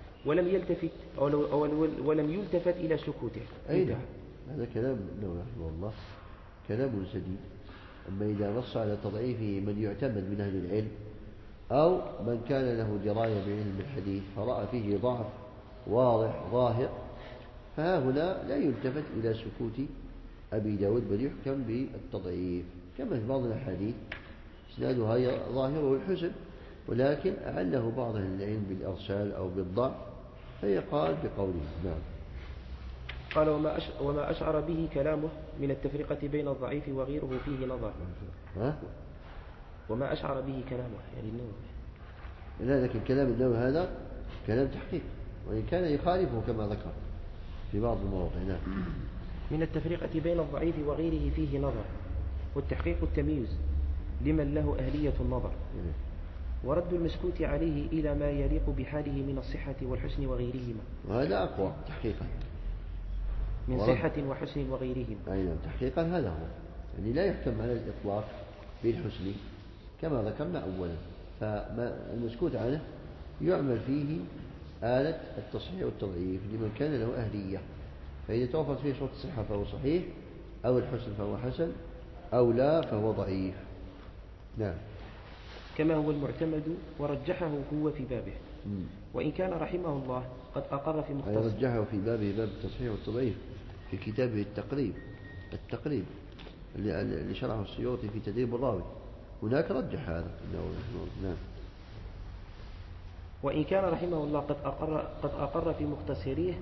ولم يلتفت إلى سكوته. هذا كلام النووي رحمه الله كلام سديد. أما إذا نص على تضعيفه من يعتمد من أهل العلم أو من كان له دراية بعلم الحديث فرأى فيه ضعف واضح ظاهر، فها هنا لا يلتفت إلى سكوت أبي داود بل يحكم بالتضعيف، كما في بعض الأحاديث إسنادها ظاهره الحسن ولكن أعله بعض أهل العلم بالإرسال أو بالضعف فيقال بقوله. نعم. قال وما أشعر به كلامه من التفرقة بين الضعيف وغيره فيه نظر. وما أشعر به كلامه يعني النووي. لا، لكن كلام النووي هذا كلام تحقيق، وإن كان يخالفه كما ذكر في بعض المواضع. نعم. من التفرقة بين الضعيف وغيره فيه نظر، والتحقيق التمييز لمن له أهلية النظر، ورد المسكوت عليه إلى ما يليق بحاله من الصحة والحسن وغيرهما. وهذا أقوى تحقيقا من صحة وحسن وغيرهما. نعم، تحقيقا هذا هو، يعني لا يحكم على الإطلاق بالحسن كما ذكرنا أولا، فالمسكوت عنه يعمل فيه آلة التصحيح والتضعيف لمن كان له أهلية، فإذا توفرت فيه شروط الصحة فهو صحيح، أو الحسن فهو حسن، أو لا فهو ضعيف. نعم. كما هو المعتمد ورجحه هو في بابه. وإن كان رحمه الله قد أقر في مختصر رجحه في بابه باب التصحيح والتضعيف في كتابه التقريب اللي شرحه السيوطي في تدريب الراوي، هناك رجح هذا. نعم. وإن كان رحمه الله قد أقر في مختصريه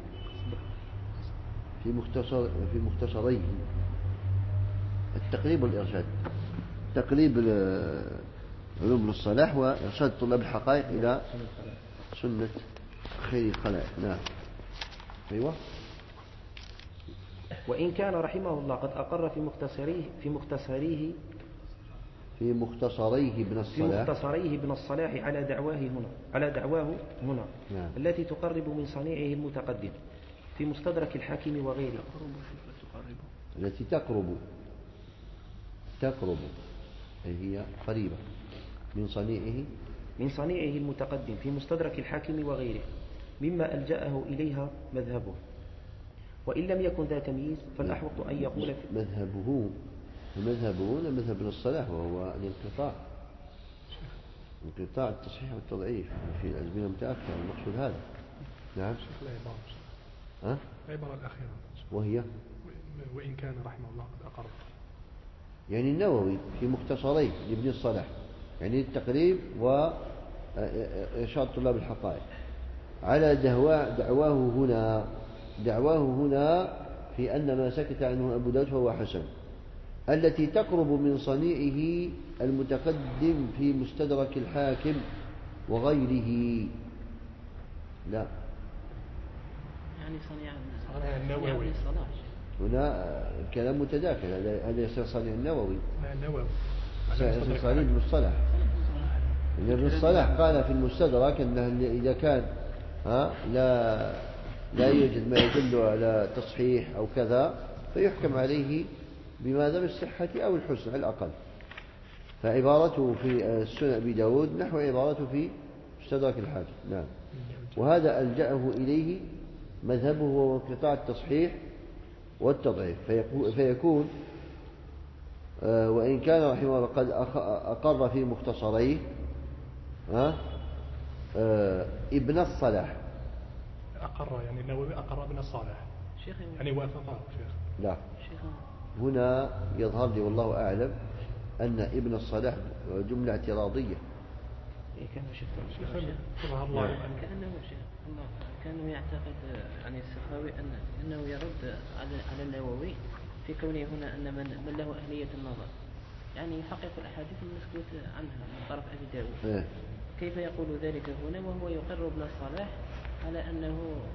في مختصريه التقريب والإرشاد، تقريب علوم الصلاح وإرشاد طلاب الحقائق إلى سنة خير الخلائق. نعم. أيوة. وإن كان رحمه الله قد أقر في مختصريه بن الصلاح على دعواه هنا نعم. التي تقرب من صنيعه المتقدم في مستدرك الحاكم وغيره، التي تقرب أي هي قريبة من صنيعه المتقدم في مستدرك الحاكم وغيره مما ألجأه إليها مذهبه، وإن لم يكن ذا تمييز فالأحوط أن يقول مذهبه مذهب ابن الصلاح، وهو انقطاع التصحيح والتضعيف في الأزمنة المتأخرة، المقصود هذا. نعم. العبارة الأخيرة وهي وإن كان رحمه الله قد أقر، يعني النووي في مختصريه لابن الصلاح، يعني التقريب وإرشاد طلاب الحقائق على دعواه هنا في أن ما سكت عنه أبو داود فهو حسن، التي تقرب من صنيعه المتقدم في مستدرك الحاكم وغيره. لا، يعني صنيع النووي هنا الكلام متداخل، هذا يصير صنيع النووي، يصير صنيع ابن الصلاح. ابن الصلاح قال في المستدرك أنه إذا كان لا يوجد ما يدل على تصحيح أو كذا فيحكم عليه بماذا؟ بالصحة أو الحسن على الأقل. فعبارته في السنن أبي داود نحو عبارته في مستدرك الحاكم. نعم. وهذا ألجأه إليه مذهبه هو انقطاع التصحيح والتضعيف، فيكون وإن كان رحمه الله قد أقر في مختصريه ابن الصلاح. أقر يعني النووي أقر ابن الصلاح يعني وافقه شيخ. لا هنا يظهر لي والله أعلم أن ابن الصلاح جملة اعتراضية. كانوا يعتقد عن السخاوي أنه يرد على النووي في كونه هنا أن من له أهلية النظر يعني يحقق الأحاديث المسكوت عنها من طرف أبي داود. كيف يقول ذلك هنا وهو يقر ابن الصلاح على أنه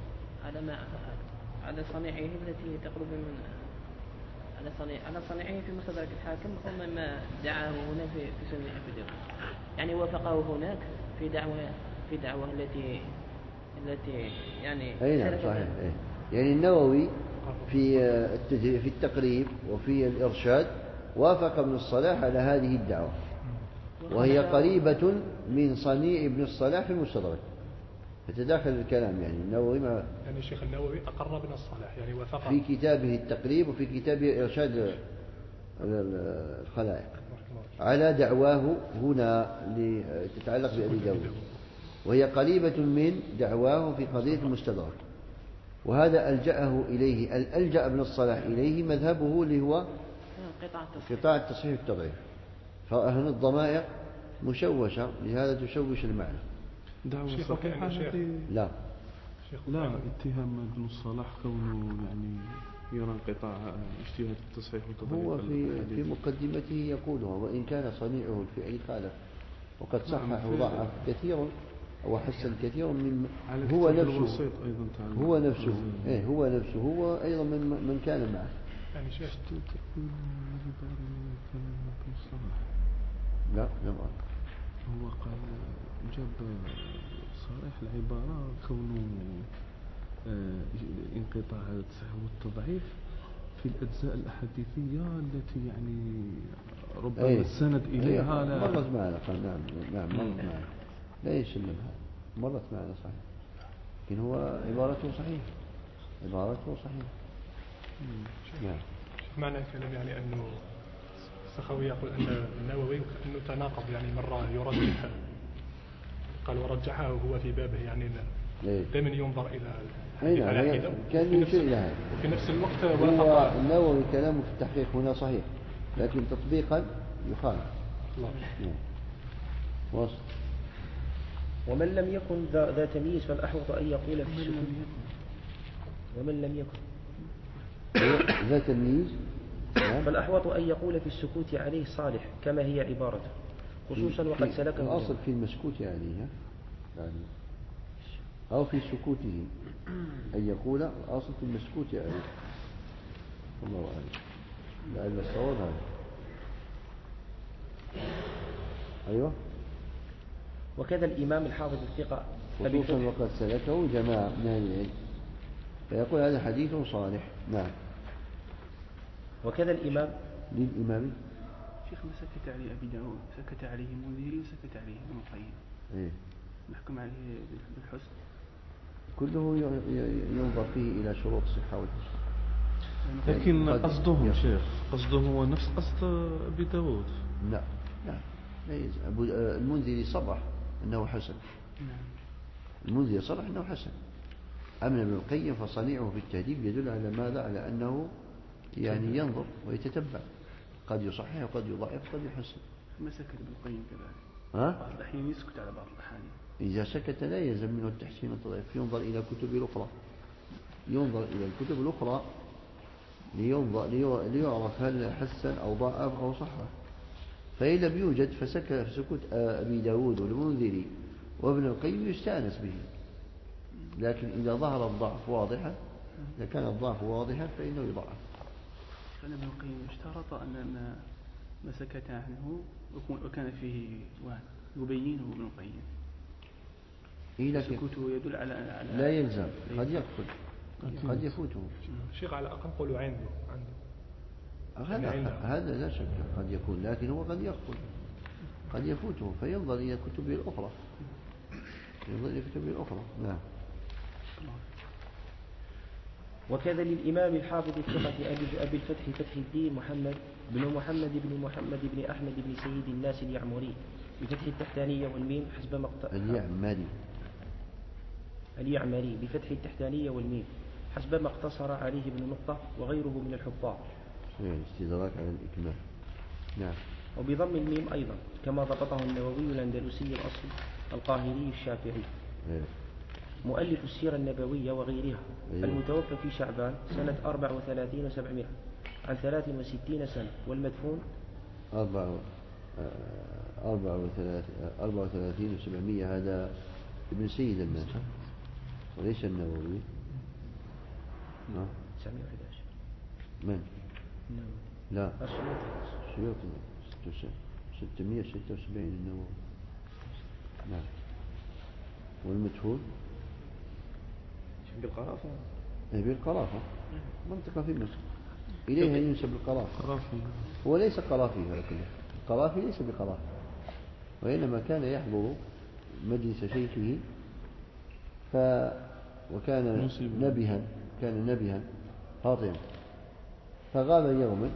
على صنيعه التي تقرب من على صنيعه في مستدرك الحاكم ومما دعاه هنا في سنن أبي داود يعني وافقه هناك في دعوة التي يعني نعم صحيح. يعني النووي في التقريب وفي الإرشاد وافق ابن الصلاح على هذه الدعوة وهي قريبة من صنيع ابن الصلاح في المستدرك فتداخل الكلام. يعني النووي يعني الشيخ النووي أقر ابن الصلاح يعني وافق في كتابه التقريب وفي كتابه إرشاد الخلائق على دعواه هنا تتعلق بأبي داود وهي قريبة من دعواه في قضية المستدرك وهذا ألجأ ابن الصلاح إليه مذهبه اللي هو قطاع التصحيح والتضعيف. فهنا الضمائر مشوشة لهذا تشوش المعنى. دعوة صحيحة لا اتهام ابن الصلاح كونه يعني يرى انقطاع اجتهاد التصحيح والتضعيف. هو في مقدمته يقولها وإن كان صنيعه الفعلي خالف وقد صحح وضعف كثير وحسن كثير من هو نفسه هو أيضا من كان معه. يعني شيخ لا هو قال جاب صريح العبارة كونه انقطاع التصحيح والتضعيف في الأجزاء الأحاديثية التي يعني ربما السند إليها مرت معنا. نعم مرت معنا لا يسلمها مرت معنا صحيح لكن هو عبارته صحيحة. نعم معنى الكلام يعني أنه السخاوي يقول أن النووي أنه تناقض يعني مرة يرجح قال ورجحه هو في بابه يعني دائما ينظر إلى العقيدة كان يشير إلى هذا وفي نفس الوقت هو النووي كلامه في التحقيق هنا صحيح لكن تطبيقا يخالف. وصل. ومن لم يكن ذا تمييز فالأحوط أن يقول في السكوت. ومن لم يكن ذا تمييز فالأحوط أن يقول في السكوت عليه صالح كما هي عبارته خصوصا وقد سلكه الأصل في المسكوت عليه يعني أو في سكوته أن يقول الأصل في المسكوت عليه الله أعلم لأن الصواب هذا. أيوة. وكذا الإمام الحافظ الثقة خصوصا وقد سلكه جماعة من أهل العلم فيقول هذا حديث صالح. نعم. وكذا الإمام للإمام شيخ ما سكت عليه أبي داود سكت عليه المنذري وسكت عليه ابن القيم نحكم عليه بالحسن كله ينظر فيه إلى شروط الصحة والحسن. لكن قصدهم شيخ قصده هو نفس قصد أبي داود. لا المنذري صرح أنه حسن. المنذري صرح أنه حسن. أما ابن القيم فصنيعه في التهذيب يدل على ماذا؟ على أنه يعني ينظر ويتتبع قد يصحح وقد يضعف وقد يحسن. ما سكت ابن القيم كذلك بعض الأحيان يسكت على بعض الأحاديث. إذا سكت لا يلزم منه التحسين والتضعيف ينظر إلى الكتب الأخرى ليعرف هل حسن أو ضعف أو صحح. فإن لم يوجد فسكوت أبي داود والمنذري وابن القيم يستأنس به. لكن إذا ظهر الضعف واضحا إذا كان الضعف واضحا فإنه يضعف. كان ابن القيم اشترط أن ما سكت عنه وكان فيه يبينه ابن القيم. سكوته يدل على لا يلزم قد يغفل قد يفوته. شيخ على الأقل قولوا عنده هذا لا شك قد يكون لكن هو قد يغفل قد يفوته فينظر إلى كتبه الأخرى. نعم. وكذا للإمام الحافظ الثقة أبي الفتح فتح الدين محمد بن أحمد بن سيد الناس اليعمري بفتح التحتانية والميم حسب اليعمري بفتح التحتانية والميم حسب ما اقتصر عليه ابن نقطة وغيره من الحفاظ. استدراك على الإكمال. نعم. وبضم الميم أيضا كما ضبطه النووي الأندلسي الأصل القاهري الشافعي. مؤلف السيرة النبوية وغيرها. المتوفى في شعبان سنة 34 و700 عن 63 سنة والمدفون 34 و700. هذا ابن سيد الناس وليس النووي. 911. من؟ لا السيوطي 676 النووي. نعم. والمدفون بالقرافة. بالقرافة منطقة في مصر إليها ينسب القرافة. هو ليس قرافي على كله. القرافي ليس بقرافي وإنما كان يحضر مجلس شيخه وكان نبها خاطئا فغاب يوما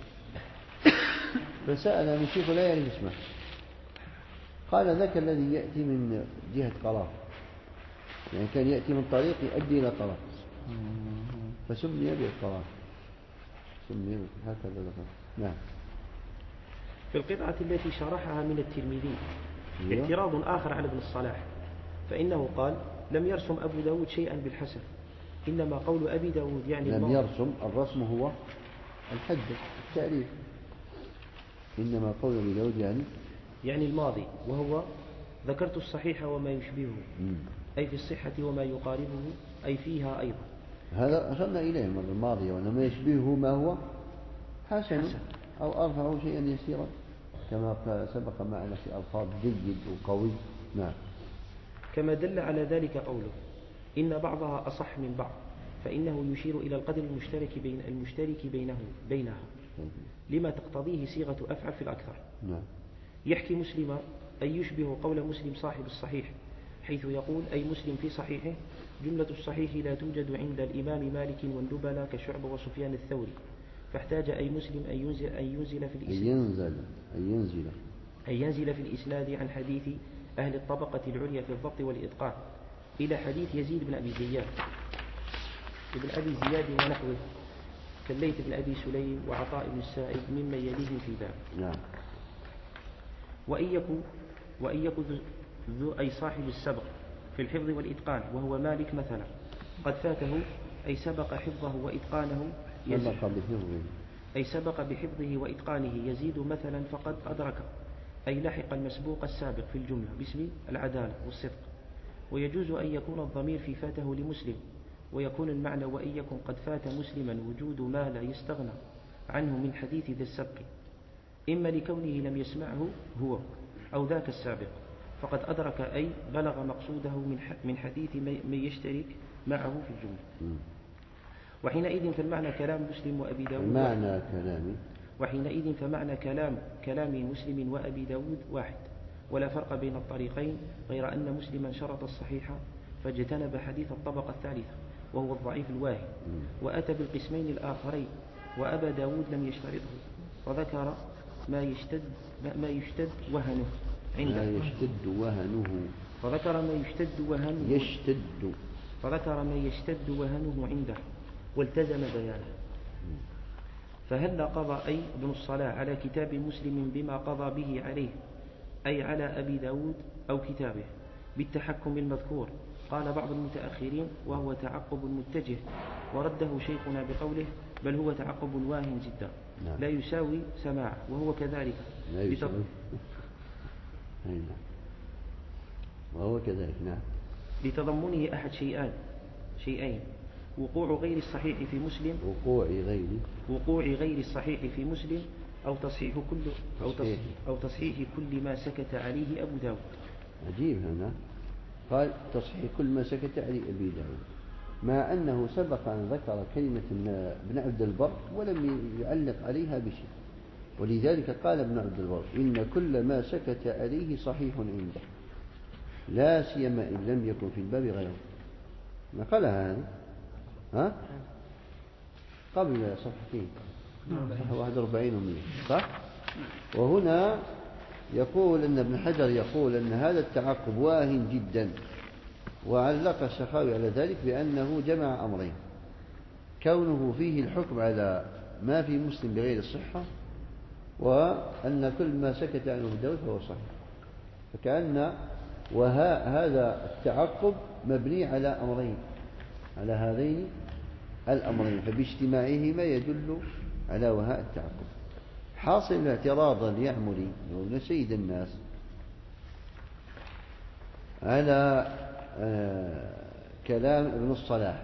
فسأل من شيخ لا يعرف اسمه قال ذاك الذي يأتي من جهة قراف، يعني كان يأتي من طريق يؤدي إلى قراف فسمي بالقراف. سمي هكذا ذكر. نعم. في القطعة التي شرحها من الترمذي اعتراض آخر على ابن الصلاح، فإنه قال لم يرسم أبو داود شيئا بالحسن، إنما قول أبي داود يعني لم يرسم. الرسم هو الحد التعريف. إنما قول أبي داود يعني الماضي، وهو ذكرت الصحيح وما يشبهه أي في الصحة وما يقاربه أي فيها أيضا. هذا أشرنا إليه المرة الماضية وأنما يشبهه ما هو حسن أو أرفع شيئا يسيرا كما سبق معنا في ألفاظ جيد وقوي. نعم. كما دل على ذلك قوله إن بعضها أصح من بعض، فإنه يشير إلى القدر المشترك بينها لما تقتضيه صيغة أفعل في الأكثر. نعم. يحكي مسلم أي يشبه قول مسلم صاحب الصحيح حيث يقول أي مسلم في صحيحه جملة الصحيح لا توجد عند الإمام مالك والنبلاء كشعب وسفيان الثوري، فاحتاج أي مسلم أن ينزل في الإسناد عن حديث أهل الطبقة العليا في الضبط والإتقان إلى حديث يزيد بن أبي زياد ونحوه كالليث بن أبي سليم وعطاء بن السائب ممن يليه في ذلك. نعم. وإن يكن ذو أي صاحب السبق في الحفظ والإتقان وهو مالك مثلا قد فاته أي سبق حفظه وإتقانه سبق بحفظه وإتقانه يزيد مثلا فقد أدرك أي لحق المسبوق السابق في الجملة باسم العدالة والصدق. ويجوز أن يكون الضمير في فاته لمسلم ويكون المعنى وإن يكن قد فات مسلما وجود ما لا يستغنى عنه من حديث ذا السبق إما لكونه لم يسمعه هو أو ذاك السابق فقد أدرك أي بلغ مقصوده من حديث من يشترك معه في الجملة. وحينئذ فالمعنى كلام مسلم وأبي داود وحينئذ فمعنى كلام مسلم وأبي داود واحد ولا فرق بين الطريقين غير أن مسلما شرط الصحيح فاجتنب حديث الطبقة الثالثة وهو الضعيف الواهي وأتى بالقسمين الآخرين وأبا داود لم يشترطه فذكر ما يشتد وهنه عنده فذكر ما يشتد وهنه عنده والتزم بيانه. فهل قضى أي ابن الصلاح على كتاب مسلم بما قضى به عليه أي على أبي داود أو كتابه بالتحكم المذكور؟ قال بعض المتأخرين وهو تعقب متجه ورده شيخنا بقوله بل هو تعقب واهن جدا لا يساوي سماع وهو كذلك لتضمنه أحد شيئين وقوع غير الصحيح في مسلم أو تصحيح كل ما سكت عليه أبو داود. عجيب هنا قال تصحيح كل ما سكت عليه أبي داود مع أنه سبق أن ذكر كلمة ابن عبد البر ولم يعلق عليها بشيء، ولذلك قال ابن عبد البر إن كل ما سكت عليه صحيح عنده لا سيما إن لم يكن في الباب غيره. نقلها هذه قبل صفحتين 41 و100 صح؟ وهنا يقول أن ابن حجر يقول أن هذا التعقب واهن جدا، وعلق السخاوي على ذلك بأنه جمع أمرين: كونه فيه الحكم على ما في مسلم بغير الصحة، وأن كل ما سكت عنه ابن داود فهو صحيح. فكأن هذا التعقب مبني على أمرين، على هذين الأمرين، فباجتماعهما يدل على وهاء التعقب. حاصل الاعتراض اليعمري وابن سيد الناس على كلام ابن الصلاح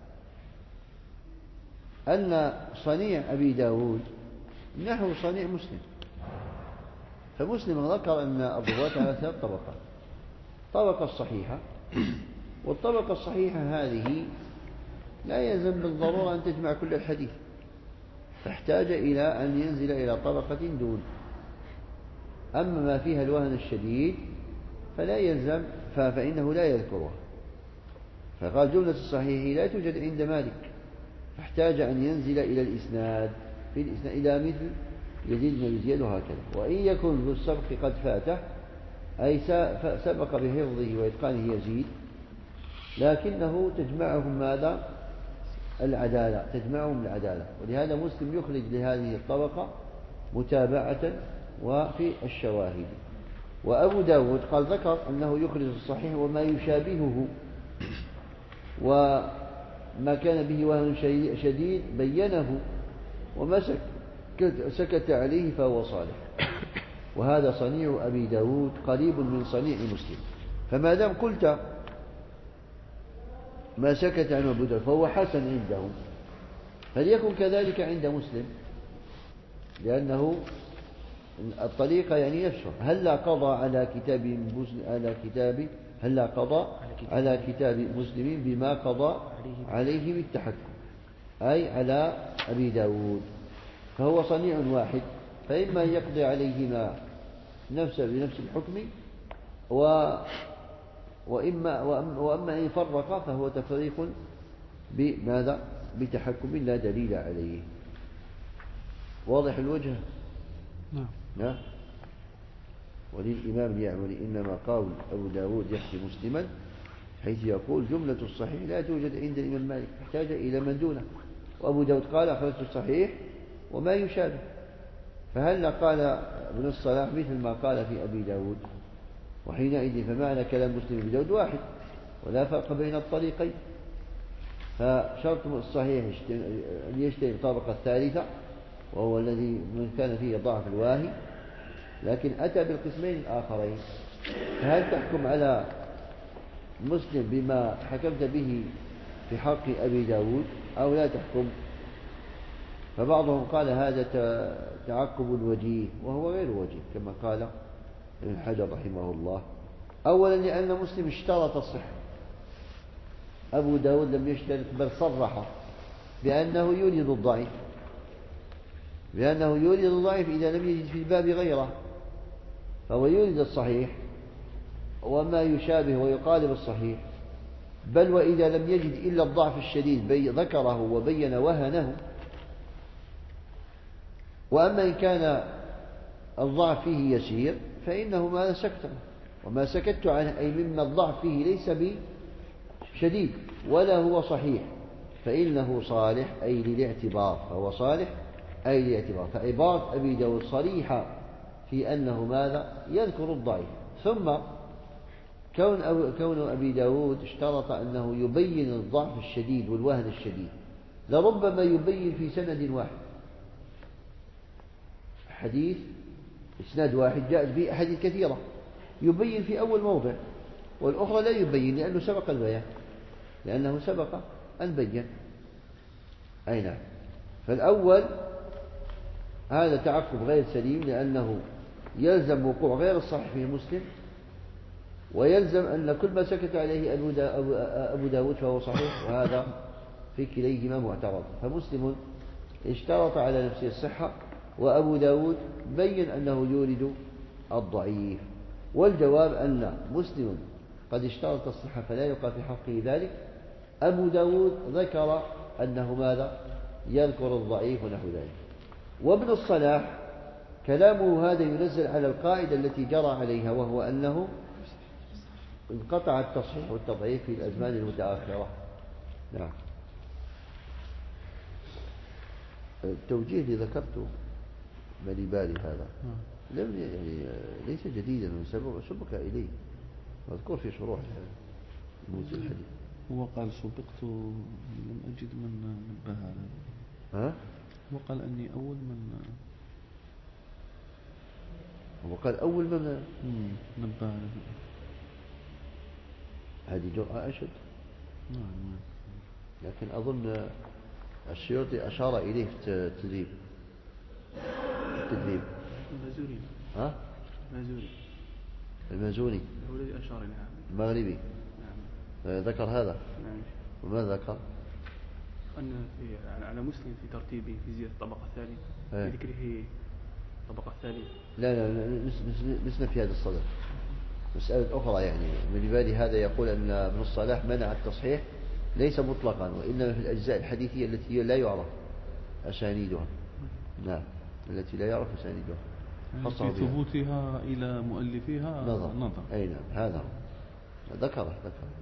أن صنيع أبي داود نحو صنيع مسلم. فمسلم ذكر أن الرواة على 3 طبقات: طبقة الصحيحة، والطبقة الصحيحة هذه لا يلزم بالضرورة أن تجمع كل الحديث، فاحتاج إلى أن ينزل إلى طبقة دون. أما ما فيها الوهن الشديد فلا يلزم، فإنه لا يذكرها. فقال جملة الصحيح لا توجد عند مالك، فاحتاج أن ينزل إلى الإسناد، في الإسناد إلى مثل يزيد بن يزيد وهكذا. وإن يكن ذو السبق قد فاته، أي سبق بحفظه وإتقانه يزيد، لكنه تجمعهم ماذا؟ العدالة، تجمعهم العدالة. ولهذا مسلم يخرج لهذه الطبقة متابعة وفي الشواهد. وأبو داود قال ذكر أنه يخرج الصحيح وما يشابهه، وما كان به وهن شديد بينه، وما سكت عليه فهو صالح. وهذا صنيع أبي داود قريب من صنيع مسلم. فما دام قلت ما سكت عن أبو داود فهو حسن عندهم، فليكن كذلك عند مسلم، لأنه الطريقة يعني نفسه. هلا قضى على كتاب مسلم بما قضى عليه بالتحكم، أي على أبي داود، فهو صنيع واحد، فإما يقضي عليهما بنفس الحكم، وأما إن فرق فهو تفريق بماذا؟ بتحكم لا دليل عليه. واضح الوجه؟ نعم. وللإمام اليعمري إنما قول أبو داود يحكي مسلما، حيث يقول جملة الصحيح لا توجد عند الإمام مالك، احتاج إلى من دونه. وأبو داود قال أخرجت الصحيح وما يشابه. فهل قال ابن الصلاح مثل ما قال في أبي داود؟ وحينئذ فمعنى كلام مسلم بن داود واحد، ولا فرق بين الطريقين. فشرط الصحيح أن يشتري الطبقة الثالثة، وهو الذي من كان فيه ضعف الواهي، لكن أتى بالقسمين الآخرين. فهل تحكم على مسلم بما حكمت به في حق أبي داود أو لا تحكم؟ فبعضهم قال هذا تعقب وجيه، وهو غير وجيه كما قال ابن حجر رحمه الله. أولا لأن مسلم اشترط الصحة، أبو داود لم يشترط، بل صرح بأنه يورد الضعيف إذا لم يجد في الباب غيره، فهو يورد الصحيح وما يشابه ويقالب الصحيح، بل وإذا لم يجد إلا الضعف الشديد ذكره وبين وهنه. وأما إن كان الضعف فيه يسير فإنه ما سكت، وما سكت عنه أي مما الضعف فيه ليس بشديد ولا هو صحيح، فإنه صالح أي للاعتبار، فهو صالح أي للاعتبار. فعبارة أبي داود صريحة في أنه ماذا؟ يذكر الضعيف. ثم كون أبي داود اشترط أنه يبين الضعف الشديد والوهن الشديد، لربما يبين في سند واحد، حديث إسناد واحد جاءت به أحاديث كثيرة، يبين في أول موضع، والأخرى لا يبين لأنه سبق البيان، لأنه سبق أن بين. أي نعم. فالأول هذا تعقب غير سليم، لأنه يلزم وقوع غير الصحيح في مسلم، ويلزم أن كل ما سكت عليه أبو داود فهو صحيح، وهذا في كليهما معترض. فمسلم اشترط على نفسه الصحة، وأبو داود بين أنه يورد الضعيف. والجواب أن مسلم قد اشترط الصحة فلا يقع في حقه ذلك. أبو داود ذكر أنه ماذا؟ يذكر الضعيف ونحو ذلك. وابن الصلاح كلامه هذا ينزل على القاعدة التي جرى عليها، وهو أنه انقطع التصحيح والتضعيف في الأزمان المتأخرة. نعم. التوجيه اللي ذكرته بني بالي هذا لم يعني ليس جديدا، سبق إليه مذكور في شروح الموسى الحديث. هو قال سبقت لم أجد من نبه على ها؟ هو قال أني أول من هو قال أول من نبه على هذه جرأة أشد. نعم. لكن أظن السيوطي أشار إليه في التدريب. المازوري. ها؟ المازوني هو الذي أشار إليها. المغربي. نعم. ذكر هذا. نعم. وماذا ذكر؟ أن على مسلم في ترتيبه في زيادة الطبقة الثانية في ذكره الطبقة الثانية. لا لسنا في هذا الصدد. مسألة أخرى يعني من بالي هذا يقول أن ابن الصلاح منع التصحيح ليس مطلقا، وإنما في الأجزاء الحديثية التي لا يعرف أسانيدها. نعم، التي لا يعرف أسانيدها في ثبوتها إلى مؤلفيها نظر. أي نعم، هذا ذكره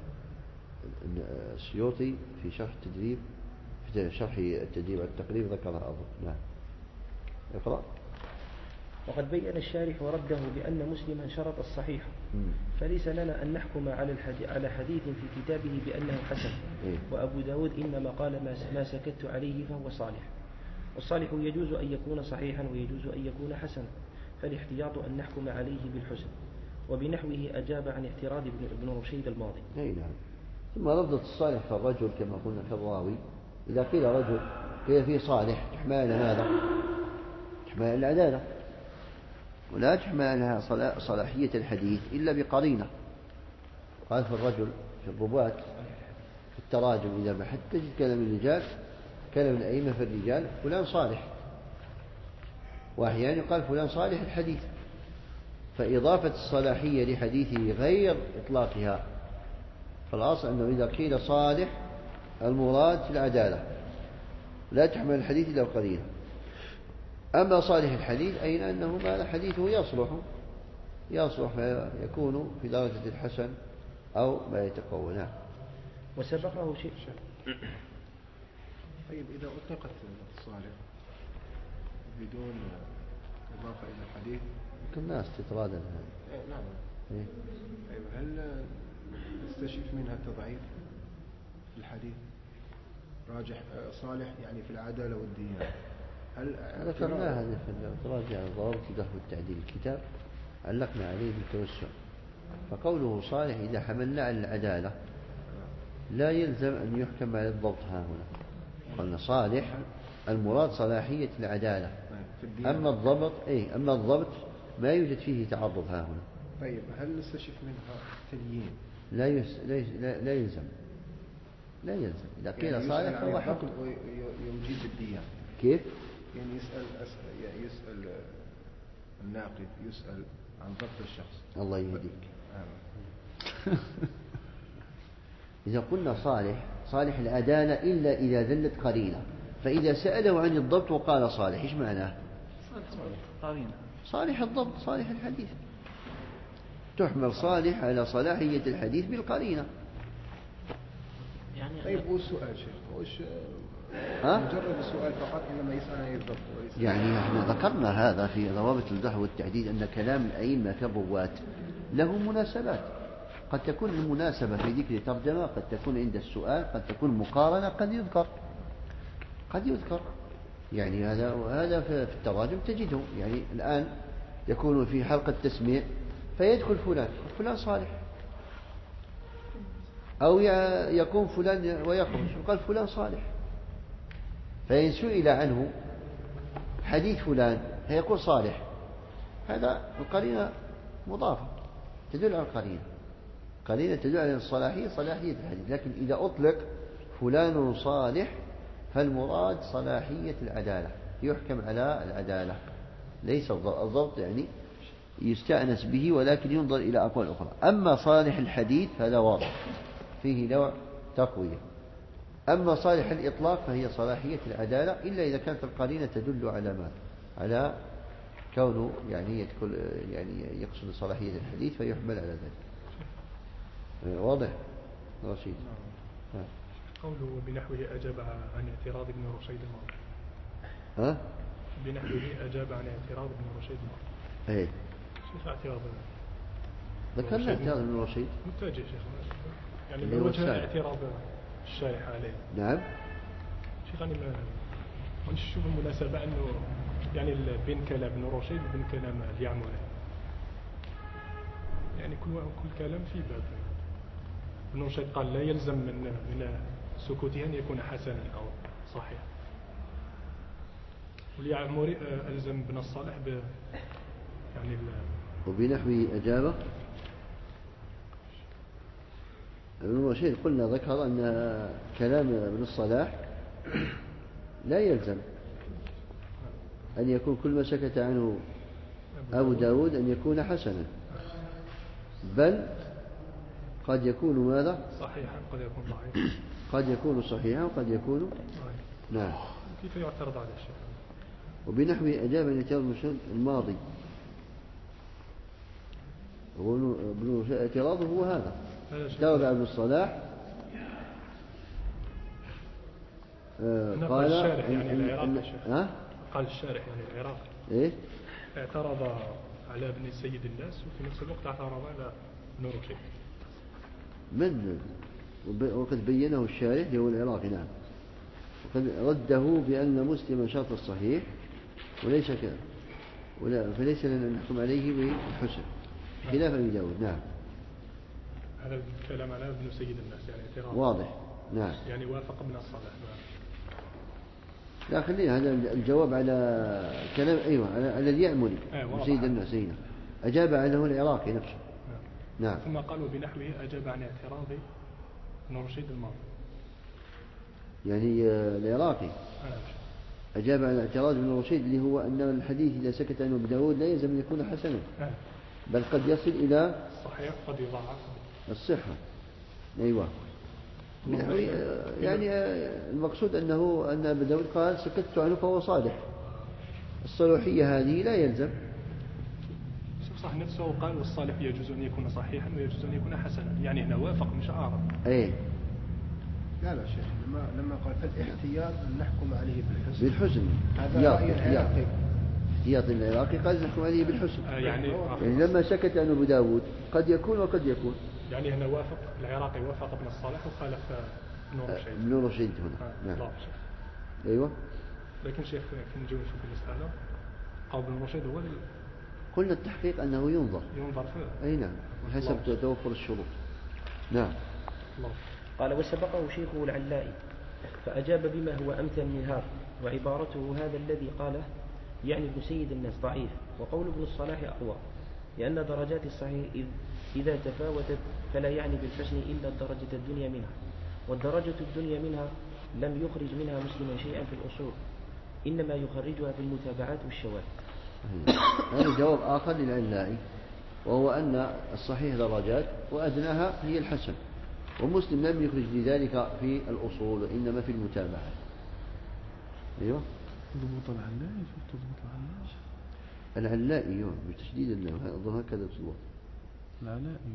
السيوطي في شرح التدريب، في شرح التدريب والتقريب ذكرها أظن. نعم. اقرأ. وقد بين الشارح ورده بأن مسلما شرط الصحيح، فليس لنا أن نحكم على حديث في كتابه بأنه حسن. وأبو داود إنما قال ما سكت عليه فهو صالح. والصالح يجوز أن يكون صحيحا ويجوز أن يكون حسنا، فالاحتياط أن نحكم عليه بالحسن. وبنحوه أجاب عن اعتراض ابن رشيد الماضي. أي نعم. ثم لفظة الصالح في الرجل كما قلنا في الراوي، إذا قيل رجل قيل فيه صالح تحمل ماذا؟ تحمل العدالة، ولا تحملها صلاحية الحديث إلا بقرينة. قال في الرجل في الرباط في التراجم إذا بحثت تجد كلام الرجال، كلام الأئمة في الرجال فلان صالح، وأحيانا يقال فلان صالح الحديث. فإضافة الصلاحية لحديثه غير إطلاقها، فالأصل أنه إذا قيل صالح المراد في العدالة، لا تحمل الحديث إلا قرينة. أما صالح الحديث أي أنه ما حديثه يصلح فيكون في درجة الحسن أو ما يتقوى. نعم. وسبقه شيء. طيب إذا أطلقت الصالح بدون إضافة إلى الحديث يمكن الناس تترادل هذا. نعم. طيب هل نستشف منها التضعيف في الحديث راجح صالح يعني في العدالة والديانة؟ هل ذكرنا هذا في تراجع ضوابط الجرح والتعديل الكتاب، علقنا عليه بالتوسع. فقوله صالح إذا حملنا على العدالة لا يلزم أن يحكم على الضبط. ها هنا قلنا صالح المراد صلاحية العدالة، أما الضبط ما يوجد فيه تعرض. ها هنا. طيب هل نستشف منها تليين؟ لا يلزم. إذا قيل يعني صالح فهو حكم يجيب بالديان. كيف؟ يعني يسأل الناقد يسأل عن ضبط الشخص. الله يهديك. إذا قلنا صالح العدالة إلا إذا دلت قرينة، فإذا سأله عن الضبط وقال صالح إيش معناه؟ صالح الضبط صالح الحديث، تحمل صالح على صلاحية الحديث بالقرينة. يعني طيب هو السؤال شيخ وش مجرد السؤال فقط لما يسأل عن الضبط؟ يعني احنا ذكرنا هذا في ضوابط الجرح والتعديل أن كلام الأئمة كالرواة له مناسبات، قد تكون المناسبة في ذكر ترجمة، قد تكون عند السؤال، قد تكون مقارنة، قد يذكر يعني هذا في التراجم تجده. يعني الآن يكون في حلقة تسميع فيدخل فلان صالح، أو يقوم فلان ويخرج وقال فلان صالح، فإن سئل عنه حديث فلان فيقول صالح، هذا القرينة مضافة تدل على قرينة تدل على صلاحية الحديث. لكن إذا أطلق فلان صالح فالمراد صلاحية العدالة، يحكم على العدالة ليس الضبط، يعني يستأنس به ولكن ينظر إلى أقوال أخرى. أما صالح الحديث فهذا واضح فيه نوع تقوية. أما صالح الإطلاق فهي صلاحية العدالة إلا إذا كانت القرينة تدل على ما على كونه يعني يقصد صلاحية الحديث فيحمل على ذلك. واضح رشيد؟ قوله بنحوه أجاب عن اعتراض ابن رشيد الماضي. ها؟ بنحوه أجاب عن اعتراض ابن رشيد الماضي. إيه. شيخ اعتراض؟ ذكرنا اعتراض ابن رشيد. متجه شيخ. يعني من وجه اعتراض الشارح عليه. نعم. شيخ أنا ما نشوف المناسبة أنه يعني بين كلام ابن رشيد وبين كلام اليعمري. يعني كل كلام في باب. ابن رشيد قال لا يلزم من سكوته أن يكون حسنا أو صحيحا. واليعمري ألزم ابن الصالح يعني وبنحوه أجابه ابن رشيد قلنا ذكر أن كلام ابن الصلاح لا يلزم أن يكون كل ما سكت عنه أبو داود أن يكون حسنا، بل قد يكون ماذا؟ صحيحا قد يكون ضعيفا، قد يكون صحيحا وقد يكون نعم. كيف يعترض على الشيء؟ وبنحوه أجاب عن اعتراض الماضي. اعتراضه هو هذا. اعترض ابن الصلاح قال الشارح يعني العراقي. قال الشارح يعني العراقي إيه؟ اعترض على ابن سيد الناس وفي نفس الوقت اعترض على ابن رشيد. وقد بينه الشارح هو العراقي نعم، وقد رده بأن مسلما شرط الصحيح وليس كذا فليس لنا نحكم عليه بالحسن خلاف أبي داود. نعم. هذا الكلام على ابن سيد الناس يعني اعتراض واضح. نعم. يعني وافق ابن الصلاح. لا خلينا هذا الجواب على كلام أيوة على اليعمري سيد الناس هنا أجاب عنه العراقي نفسه. نعم. ثم قالوا بنحوه أجاب عن اعتراض ابن رشيد الماضي. يعني العراقي أجاب عن اعتراض ابن رشيد اللي هو أن الحديث إذا سكت عنه ابن داود لا يلزم أن يكون حسنا بل قد يصل إلى الصحيح قد يضاعف الصحة. أيوة. يعني المقصود أن ابن داود قال سكت عنه فهو صالح. الصلاحية هذه لا يلزم. صح نفسه قال والصالح يجوز أن يكون صحيحا ويجوز أن يكون حسنا، يعني هنا وافق مش أعرض. أي لا شيخ لما قال فالاحتياط نحكم عليه بالحسن. هذا رأي العراقي. احتياط العراقي قال نحكم عليه بالحسن. يعني لما سكت عنه ابو داود قد يكون وقد يكون. يعني هنا وافق العراقي وافق ابن الصالح وخالف ابن رشيد هنا. نعم. ايوه. لكن شيخ في نجاوب في المسألة قال ابن رشيد هو قلنا التحقيق أنه ينظر فيه. أي نعم حسب توفر الشروط. نعم. الله. قال وسبقه شيخه العلائي فأجاب بما هو أمثل من هذا وعبارته هذا الذي قاله يعني ابن سيد الناس ضعيف وقول ابن الصلاح أقوى لأن درجات الصحيح إذا تفاوتت فلا يعني بالحسن إلا الدرجة الدنيا منها والدرجة الدنيا منها لم يخرج منها مسلما شيئا في الأصول إنما يخرجها في المتابعات والشواذ. هذا جواب آخر للعلائي وهو أن الصحيح درجات وأدناها هي الحسن ومسلم لم يخرج لذلك في الأصول وإنما في المتابعات. أيوة. ضبط العلائي ضبط العلائي بتشديد اللام أظن هكذا بصوت العلائي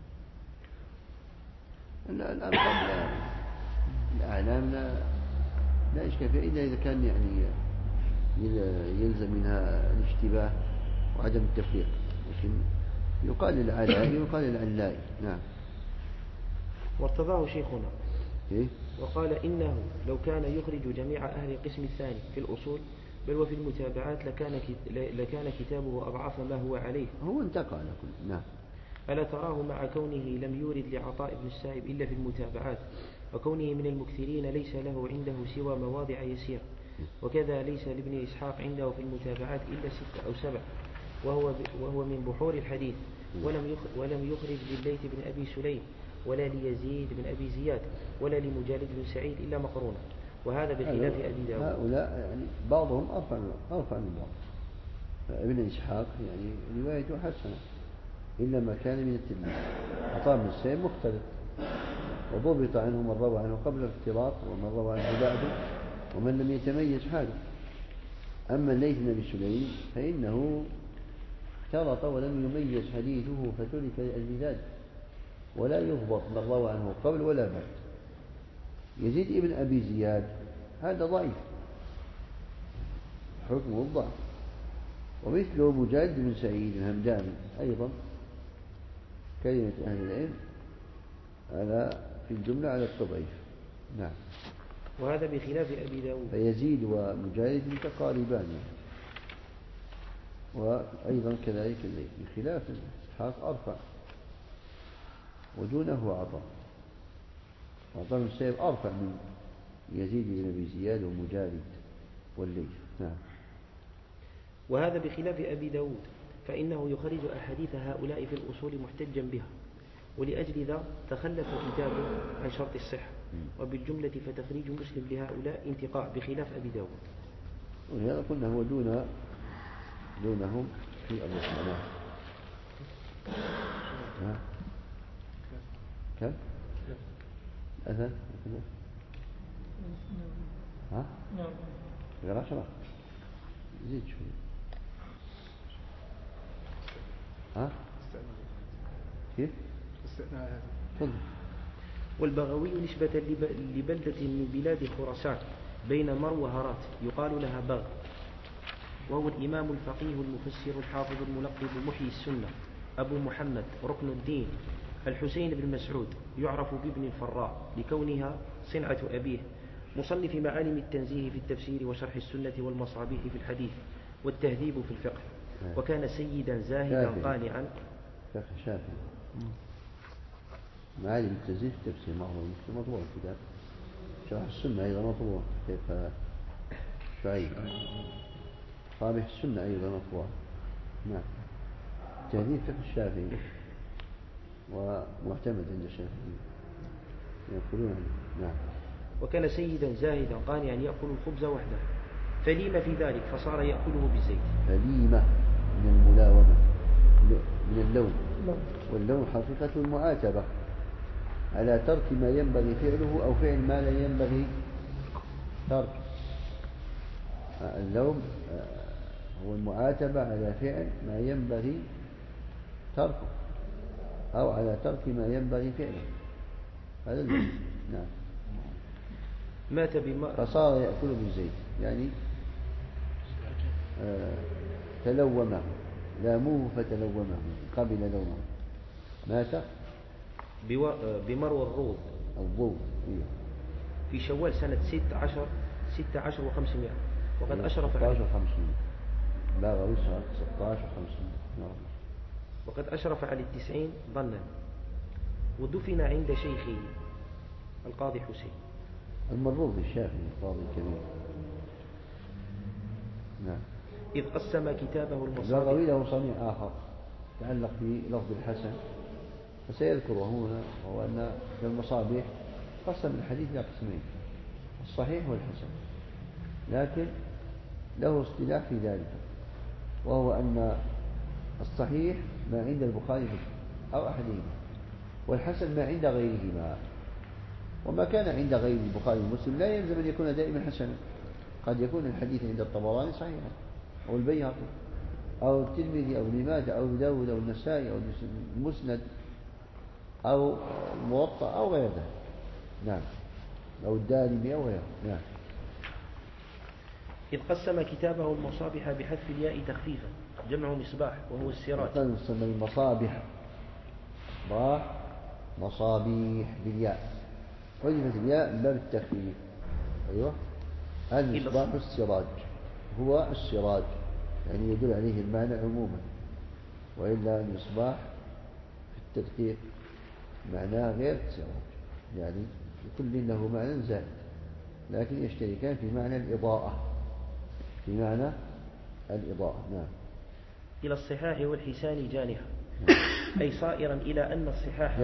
لا الألقاب الأعلام لا إشكال فيها إلا إذا كان يعني يلزم منها الاشتباه وعدم التفريق لكن يقال للعلائي ويقال للعلائي. نعم. وارتضاه شيخنا إيه؟ وقال إنه لو كان يخرج جميع أهل القسم الثاني في الأصول بل وفي المتابعات لكان كتابه أضعف ما هو عليه. هو انتقى على كل. نعم. ألا تراه مع كونه لم يورد لعطاء بن السائب إلا في المتابعات وكونه من المكثرين ليس له عنده سوى مواضع يسير وكذا ليس لابن إسحاق عنده في المتابعات إلا 6 أو 7 وهو من بحور الحديث ولم يخرج لليث بن أبي سليم ولا ليزيد بن أبي زياد ولا لمجالد بن سعيد إلا مقرونة وهذا بخلاف أبي داود. هؤلاء يعني بعضهم أرفع من بعض. ابن إسحاق يعني روايته حسنة إلا ما كان من التلميذ. عطاء بن السائب مختلف وضبط عنه من روى عنه قبل الاختلاط ومن روى عنه بعده ومن لم يتميز حاله. أما الليث بن سليم فإنه اختلط ولم يميز حديثه فترك لأجل ذلك، ولا يضبط من روى عنه قبل ولا بعد. يزيد ابن أبي زياد هذا ضعيف حكمه الضعف، ومثله مجاهد بن سعيد الهمداني أيضا كلمة أهل العلم في الجملة على التضعيف. نعم. وهذا بخلاف أبي داود. فيزيد ومجاهد متقاربان، وأيضا كذلك الليث بخلاف إسحاق أرفع ودونه عطاء بن السائب أرفع من يزيد بن أبي زياد ومجاهد والليث. نعم. وهذا بخلاف أبي داود فإنه يخرج أحاديث هؤلاء في الأصول محتجا بها، ولأجل ذا تخلف كتابه عن شرط الصحة، وبالجملة فتخريج مسلم لهؤلاء انتقاء بخلاف أبي داود. ولهذا قلنا هو دونهم في الرسالة. كم؟ أذن؟ ها؟ غير 10 زيد شوي. ها؟ كيف؟ تفضل. والبغوي نسبة لبلدة من بلاد خراسان بين مرو وهرات يقال لها بغ، وهو الإمام الفقيه المفسر الحافظ الملقب محيي السنة أبو محمد ركن الدين الحسين بن مسعود، يعرف بابن الفراء لكونها صنعة أبيه، مصنف معالم التنزيه في التفسير وشرح السنة والمصابيح في الحديث والتهذيب في الفقه، وكان سيدا زاهدا قانعا. فقه شافعي. معالم التنزيه في التفسير مطبوع كتاب، شرح السنة أيضا مطبوع، كيف شعيب صابح السنة أيضا مطبوع. نعم. تهذيب فقه الشافعي ومعتمد عند الشافعي يقولون عنه. نعم. وكان سيدا زاهدا قانعا يأكل الخبز وحده، فليم في ذلك فصار يأكله بالزيت. فليمة من الملاومة، من اللوم، واللوم حقيقة المعاتبة على ترك ما ينبغي فعله أو فعل ما لا ينبغي ترك. اللوم هو المعاتبة على فعل ما ينبغي تركه أو على ترك ما ينبغي فعله، هذا اللوم. نعم. مات فصار يأكل بالزيت، يعني تلومه، لاموه فتلومه قبل لومه. مات بمرو الروض في شوال سنة 16 و500، وقد أشرف عليه 16 وقد أشرف على 90 ظنا، ودفن عند شيخه القاضي حسين المروضي الشافعي القاضي الكبير. نعم. إذ قسم كتابه المصابيح. البغوي له صنيع آخر تعلق بلفظ الحسن فسيذكره هنا، وهو أن في المصابيح قسم الحديث إلى قسمين، الصحيح والحسن، لكن له اصطلاح في ذلك، وهو أن الصحيح ما عند البخاري أو أحدهما، والحسن ما عند غيرهما. وما كان عند غير البخاري ومسلم لا يلزم أن يكون دائما حسنا، قد يكون الحديث عند الطبراني صحيحا أو البيهقي أو الترمذي أو ابن ماجه أو ابو داود أو النسائي أو المسند أو الموطأ أو غير ذلك. نعم. أو الدارمي أو غيره. نعم. إذ قسم كتابه المصابيح بحذف الياء تخفيفا، جمع مصباح وهو السراج. قسم المصابيح مصابيح بالياء، حذفت الياء من باب التخفيف. أيوة. المصباح السراج هو السراج، يعني يدل عليه المعنى عموما، وإلا المصباح في التدقيق معناه غير السراج، يعني لكل له معنى زائد، لكن يشتركان في معنى الإضاءة، نعم. إلى الصحاح والحسان جانحا، أي صائرا إلى أن الصحاح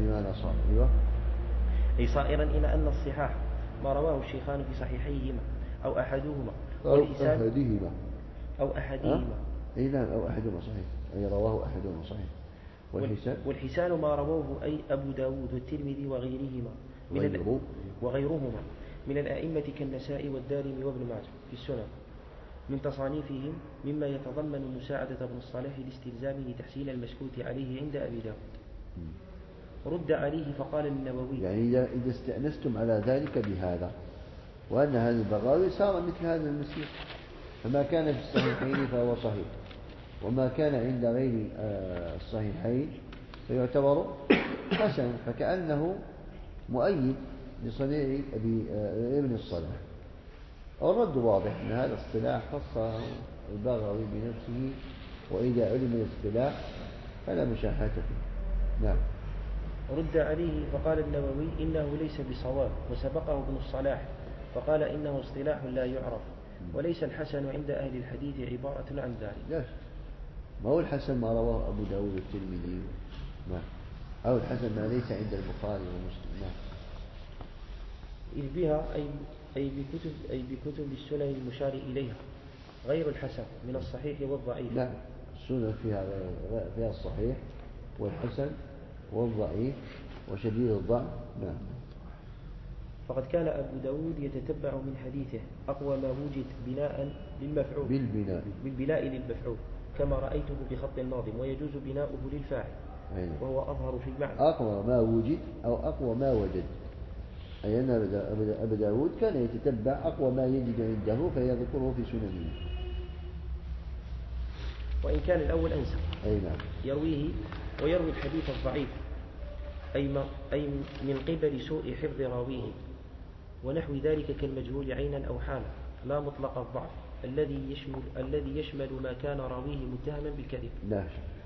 أي صائرا إلى أن الصحاح ما رواه الشيخان في صحيحيهما أو أحدهما أو أحدهما أي نعم، أو أحدهما صحيح، أي رواه أحدهما صحيح. والحسان ما رواه أي أبو داود والترمذي وغيرهما وغيرهما من الأئمة كالنسائي والدارمي وابن ماجه في السنن من تصانيفهم مما يتضمن مساعدة ابن الصلاح لاستلزامه تحسين المسكوت عليه عند أبي داود. رد عليه فقال النووي يعني إذا استأنستم على ذلك بهذا وأن هذا البغاوي صار مثل هذا المسير، فما كان في الصحيحين فهو صحيح، وما كان عند غير الصحيحين فيعتبر حسن، فكأنه مؤيد لصنيع ابن الصلاح. الرد واضح أن هذا الاصطلاح خصه البغوي بنفسه، وإذا علم الاصطلاح فلا مشاحة فيه. نعم. رد عليه فقال النووي إنه ليس بصواب، وسبقه ابن الصلاح فقال إنه اصطلاح لا يعرف، وليس الحسن عند أهل الحديث عبارة عن ذلك. لا، ما هو الحسن ما رواه أبو داود والترمذي، أو الحسن ما ليس عند البخاري ومسلم. إذ بها أي بكتب السنن المشار إليها غير الحسن من الصحيح والضعيف. لا، السنن فيها الصحيح والحسن والضعيف وشديد الضعف. نعم. فقد كان أبو داود يتتبع من حديثه أقوى ما وجد بناء للمفعول بالبناء للمفعول كما رأيته بخط الناظم، ويجوز بناؤه للفاعل وهو أظهر في المعنى. أقوى ما وجد أو أقوى ما وجد، أي أن أبو داود كان يتتبع أقوى ما يجد عنده فيذكره في سننه، وإن كان الأول أنسب. نعم. ويروي الحديث الضعيف أي من قبل سوء حفظ راويه ونحو ذلك كالمجهول عينا أو حالا، لا مطلق الضعف الذي يشمل ما كان راويه متهما بالكذب. لا.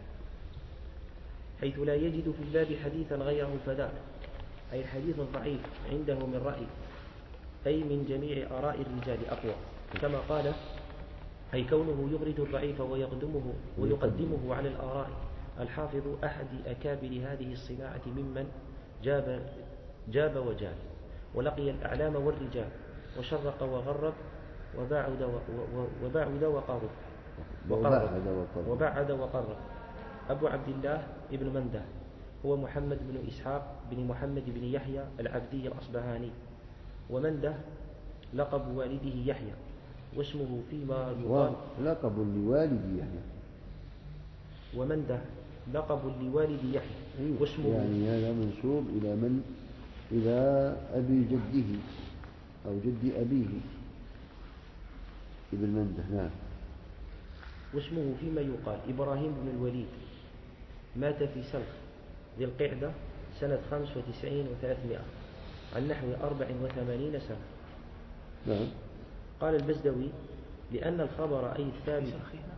حيث لا يجد في الباب حديثا غيره فذاك، أي الحديث الضعيف عنده من رأي، أي من جميع آراء الرجال أقوى، كما قال أي كونه يغرد الضعيف ويقدمه على الآراء الحافظ أحد أكابر هذه الصناعة ممن جاب وجاب ولقي الأعلام والرجال وشرق وغرب وبعد وقرب. أبو عبد الله ابن منده هو محمد بن إسحاق بن محمد بن يحيى العبدي الأصبهاني، ومنده لقب والده يحيى، واسمه فيما يقال لقب لوالد يحيى، ومنده لقب لوالد يحيى واسمه، يعني هذا منسوب إلى من؟ إلى أبي جده أو جد أبيه ابن منده. نعم. واسمه فيما يقال إبراهيم بن الوليد، مات في سلخ ذي القعدة سنة 95 و300 عن نحو 84 سنة. نعم. قال البزدوي لأن الخبر أي الثابت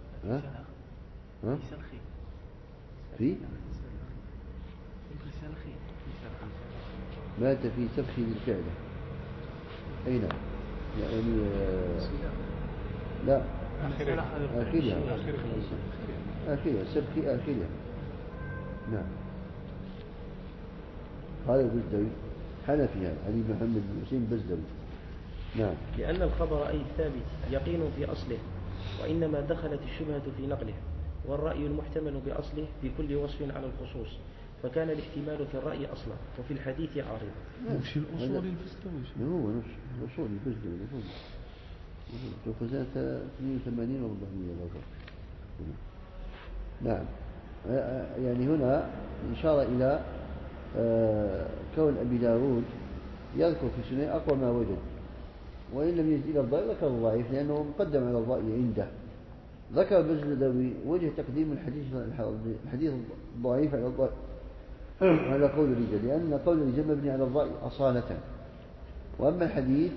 في مات في سلخ ذي القعدة. أي نعم. يعني لا آخرها سلخ آخرها. نعم. هذا البزدوي حنفي، علي بن محمد بن حسين بزدوي. نعم. لأن الخبر أي الثابت يقين في أصله، وإنما دخلت الشبهة في نقله، والرأي المحتمل بأصله بكل وصف على الخصوص، فكان الاحتمال في الرأي أصلا وفي الحديث عارضا. نفس الأصول البزدوي. هو نفس الأصول البزدوي. توفى سنة 82 و400. نعم. يعني هنا إشارة إلى كون أبي داود يذكر في سنة أقوى ما وجد، وإن لم يجد إلى الضعيف ذكر الضعيف لأنه مقدم على الرأي عنده. ذكر البزدوي وجه تقديم الحديث الضعيف على قول الرجال، لأن قول الرجال مبني على الرأي أصالة، وأما الحديث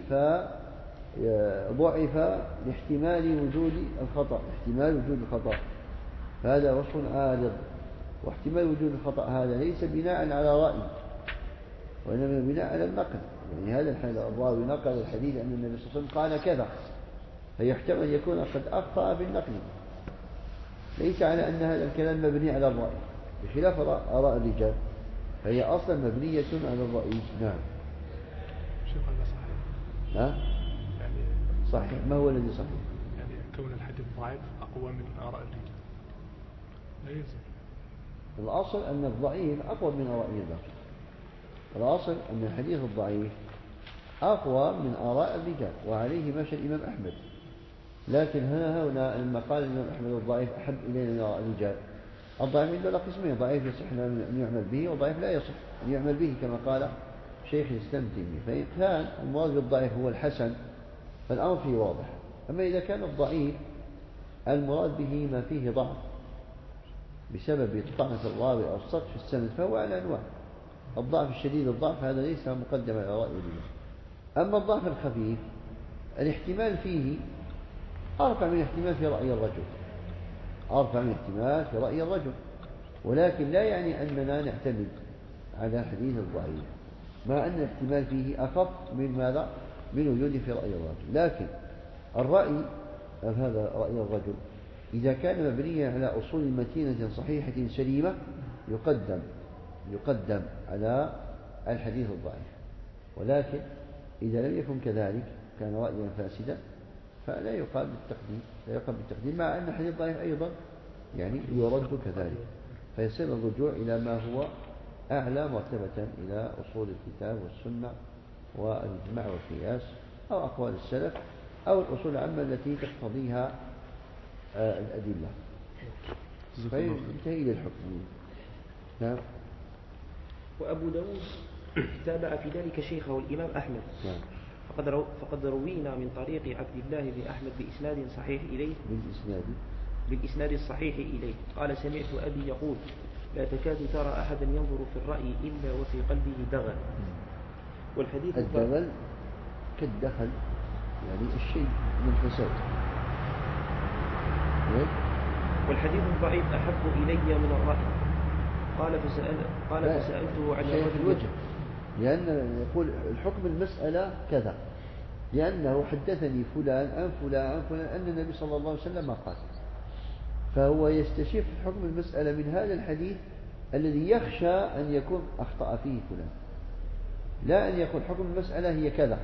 فضعف لاحتمال وجود الخطأ، فهذا وصف عارض. واحتمال وجود الخطأ هذا ليس بناء على رأي، وإنما بناء على النقل. يعني هذا الراوي نقل الحديث أن النبي صلى الله عليه وسلم قال كذا، فيحتمل يكون قد أخطأ في النقل، ليس على أن هذا الكلام مبني على الرأي، بخلاف آراء الرجال فهي أصلا مبنية على الرأي. نعم. شوف هذا صحيح. يعني صحيح. ما هو الذي صحيح؟ يعني كون الحديث ضعيف أقوى من آراء الرجال لا يلزم. الأصل أن الضعيف أقوى من آراء الرجال، الأصل أن الحديث الضعيف أقوى من آراء الرجال، وعليه مشى الإمام أحمد. لكن هنا لما قال الإمام أحمد الضعيف أحب إلينا من آراء الرجال، الضعيف عنده له قسمين: ضعيف يصح أن يعمل به، وضعيف لا يصح أن يعمل به، كما قال شيخ الإسلام تيمية. فإن كان المراد بالضعيف هو الحسن فالأمر فيه واضح. أما إذا كان الضعيف المراد به ما فيه ضعف بسبب الطعن في الراوي أو السقط في السند فهو على أنواع: الضعف الشديد الضعف هذا ليس مقدم على رأي الرجال. أما الضعف الخفيف الاحتمال فيه أرفع من احتمال في رأي الرجل، أرفع من احتمال في رأي الرجل، ولكن لا يعني أننا نعتمد على الحديث الضعيف، مع أن الاحتمال فيه أخف من ماذا؟ من وجوده في رأي الرجل. لكن الرأي هذا رأي الرجل إذا كان مبنيا على أصول متينة صحيحة سليمة يقدم على الحديث الضعيف. ولكن إذا لم يكن كذلك، كان رأيا فاسدا، فلا يقال بالتقديم، مع أن الحديث الضعيف أيضا يعني يرد كذلك، فيصير الرجوع إلى ما هو أعلى مرتبة، إلى أصول الكتاب والسنة والإجماع والقياس، أو أقوال السلف، أو الأصول العامة التي تقتضيها الأدلة، فينتهي إلى الحكم. نعم. وأبو داود تابع في ذلك شيخه الإمام أحمد. نعم. فقد روينا من طريق عبد الله بن أحمد بإسناد صحيح إليه، بالإسناد الصحيح إليه قال: سمعت أبي يقول: لا تكاد ترى أحدا ينظر في الرأي إلا وفي قلبه دغل. والحديث الدغل كالدخل، يعني الشيء من فساد. والحديث الضعيف أحب إلي من الرأي. قال فسألته عن الوجه، لأن يقول الحكم المسألة كذا، لأنه حدثني فلان عن فلان عن فلان أن النبي صلى الله عليه وسلم قال، فهو يستشف حكم المسألة من هذا الحديث الذي يخشى أن يكون أخطأ فيه فلان، لا أن يكون حكم المسألة هي كذا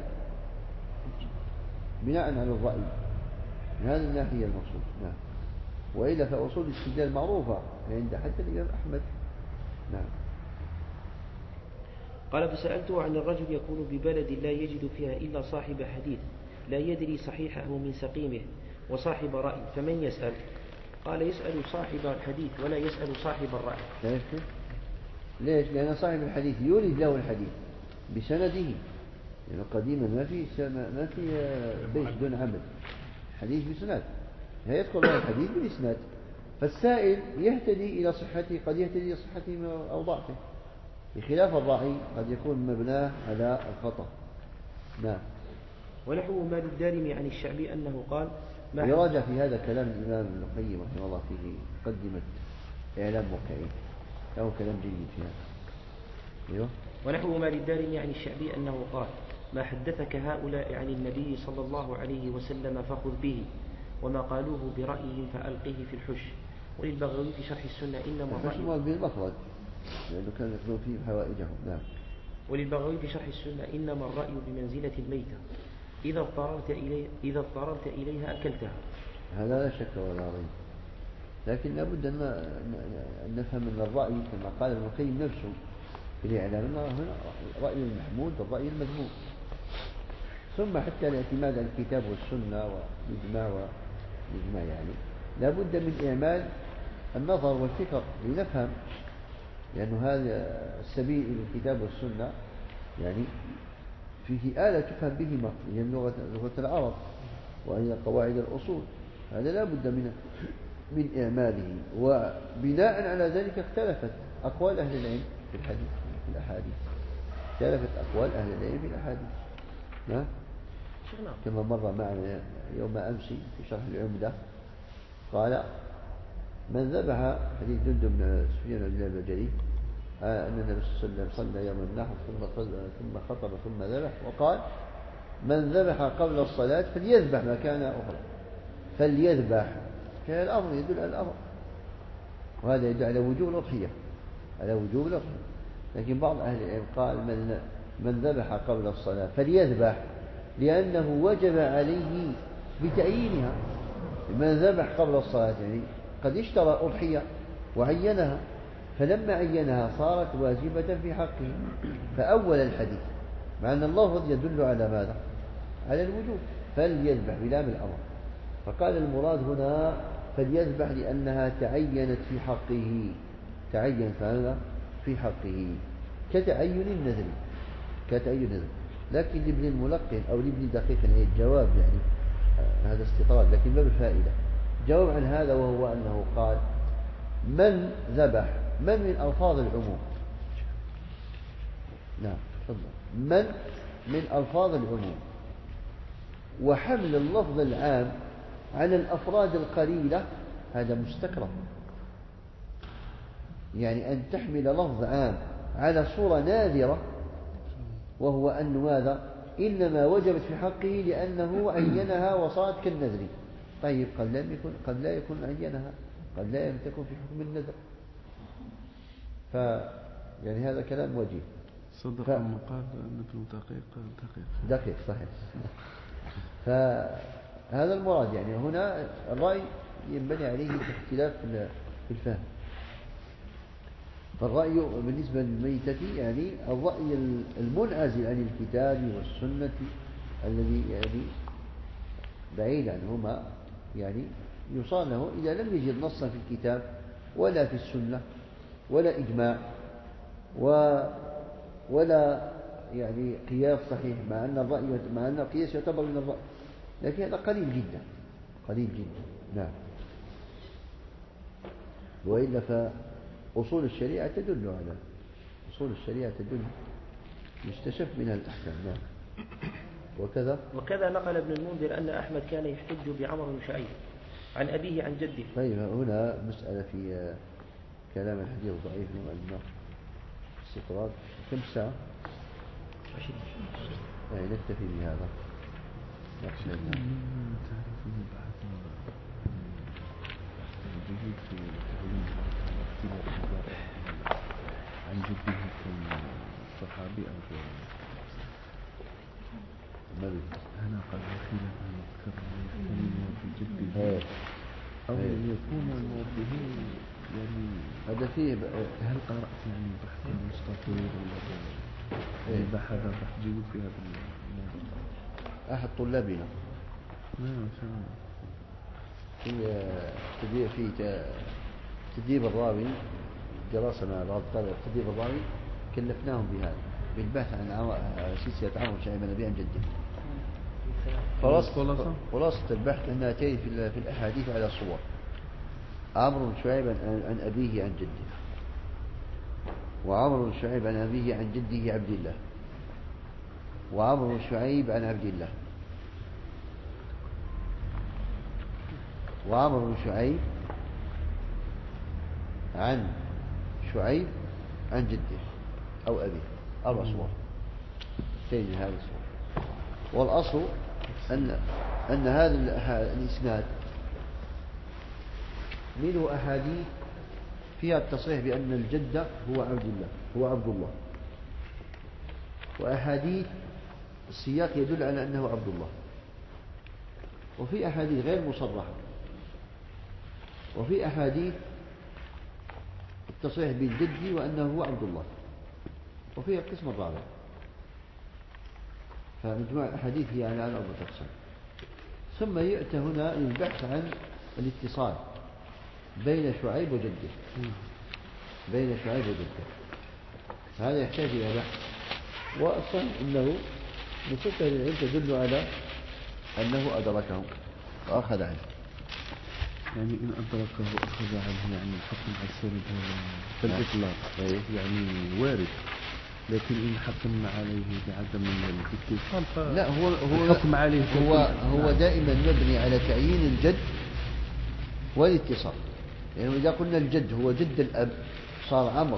بناء على الرأي. من هذه الناحية المقصود. نعم. وإلا فأصول الاستدلال معروفة عند حتى الإمام أحمد. نعم. قال: فسألته عن الرجل يكون ببلد لا يجد فيها إلا صاحب حديث لا يدري صحيحه من سقيمه وصاحب رأي، فمن يسأل؟ قال: يسأل صاحب الحديث ولا يسأل صاحب الرأي. ليش؟ لأن صاحب الحديث يورد له الحديث بسنده، يعني قديما ما في بيت دون عمل، حديث بسند، يدخل له الحديث بالإسناد، فالسائل يهتدي إلى صحته، قد يهتدي إلى صحته أو ضعفه، بخلاف الراعي قد يكون مبناه على الخطأ. نعم. ونحو ما للدارمي عن الشعبي أنه قال: يراجع في هذا كلام الإمام ابن القيم رحمه الله فيه مقدمة إعلام موقعين، له كلام جيد في هذا. أيوه. ونحو ما للدارمي عن الشعبي أنه قال: ما حدثك هؤلاء عن النبي صلى الله عليه وسلم فخذ به، وما قالوه برأيهم فألقه في الحش. وللبغوي في شرح السنة إنما الرأي بالمخرج، لأنه كان يقولون فيه حوائجهم. نعم. وللبغوي في شرح السنة إنما الرأي بمنزلة الميتة، إذا اضطررت إليها أكلتها. هذا لا شك ولا ريب، لكن لابد أن نفهم أن الرأي كما قال ابن القيم نفسه في الإعلام أنه هنا رأي المحمود والرأي المذموم، ثم حتى الاعتماد على الكتاب والسنة والإجماع يعني لابد من إعمال النظر والفكر لنفهم، لأنه هذا السبيل إلى الكتاب والسنة يعني فيه آلة تفهم بهما، هي لغة العرب وهي قواعد الأصول، هذا لا بد من إعماله. وبناء على ذلك اختلفت أقوال أهل العلم في الأحاديث، اختلفت أقوال أهل العلم في الأحاديث. كما مر معنا يوم أمس في شرح العمدة، قال: من ذبح، حديث جندب بن سفيان بن البجلي، أن النبي صلى الله عليه وسلم صلى يوم النحر ثم خطب ثم ذبح، وقال: من ذبح قبل الصلاة فليذبح مكان أخرى، فليذبح، كان الأمر يدل على الأمر، وهذا يدل على وجوب الأضحية، لكن بعض أهل العلم قال: من ذبح قبل الصلاة فليذبح، لأنه وجب عليه بتعيينها. من ذبح قبل الصلاة يعني قد اشترى أضحية وعينها، فلما عينها صارت واجبة في حقه فأول الحديث، مع أن اللفظ يدل على ماذا؟ على الوجوب، فليذبح بلام الأمر. فقال المراد هنا فليذبح لأنها تعينت في حقه، تعين فهذا في حقه كتعين النذر، كتعين النذر. لكن لابن الملقن أو لابن دقيق العيد جواب، يعني هذا استطراد لكن ما بالفائدة، جواب عن هذا، وهو أنه قال من ذبح، من ألفاظ العموم، نعم تفضل، من ألفاظ العموم، وحمل اللفظ العام على الأفراد القليلة هذا مستكره. يعني أن تحمل لفظ عام على صورة نادرة، وهو أن ماذا؟ إنما وجبت في حقه لأنه عينها وصارت كالنذر. طيب قد لا يكون عينها، قد لا تكون في حكم النذر، يعني هذا كلام وجيه. صدق المقال ابن دقيق صحيح. فهذا المراد، يعني هنا الرأي ينبني عليه اختلاف في الفهم. فالرأي بالنسبة للميتة يعني الرأي المنعزل عن الكتاب والسنة الذي يعني بعيد عنهما، يعني يصانه إذا لم يجد نصا في الكتاب ولا في السنة ولا إجماع ولا يعني قياس صحيح، مع أن القياس يعتبر من الرأي، لكن هذا قليل جدا، قليل جدا. نعم. وإلا فأصول الشريعة تدل على يستشف منها الأحكام. نعم. وكذا نقل ابن المنذر أن أحمد كان يحتج بعمر بن شعيب عن أبيه عن جده. طيب هنا مسألة في كلام الحديث ضعيف المؤلف استطراد. كم ساعة؟ 20. يعني نكتفي بهذا. عن جده كالصحابي أو هنا قد وكيل أن يذكر الموت بجده أو يكون الموت به، يعني هذا فيه هل قرأت يعني بحث مستطير ولا بحث جيد في هذا الموضوع؟ أحد طلابنا في تدريب الراوي، دراسة مع بعض طلبة تدريب الراوي، كلفناهم بهذا بالبحث عن سلسلة عمرو بن شعيب عن أبيه عن جده. خلاصة البحث أنها تأتي في الأحاديث على صور: عمرو بن شعيب عن أبيه عن جده، وعمرو بن شعيب عن أبيه عن جده عبد الله، وعمرو بن شعيب عن عبد الله، وعمرو بن شعيب عن شعيب عن جده أو أبيه، 4 صور تجد هذا الصور. والأصل أن هذا الإسناد منه أحاديث فيها التصريح بأن الجد هو عبد الله، وأحاديث السياق يدل على أنه عبد الله، وفي أحاديث غير مصرحة، وفي أحاديث التصريح بالجد وأنه هو عبد الله، وفي القسم الرابع. فمجموع الأحاديث هي على 4 أقسام. ثم يأتي هنا للبحث عن الاتصال بين شعيب وجده، هذا يحتاج إلى بحث. وأصلا إنه نصف العلم تدل على أنه أدركه وأخذ عنه، يعني إن أدركه أخذ عنه، يعني الحكم على السرد في الإطلاق يعني وارد، لكن إن حكم عليه بعدم الاتصال لا، هو الحكم عليه هو دائما مبني على تعيين الجد والاتصال. يعني إذا قلنا الجد هو جد الأب صار عمرو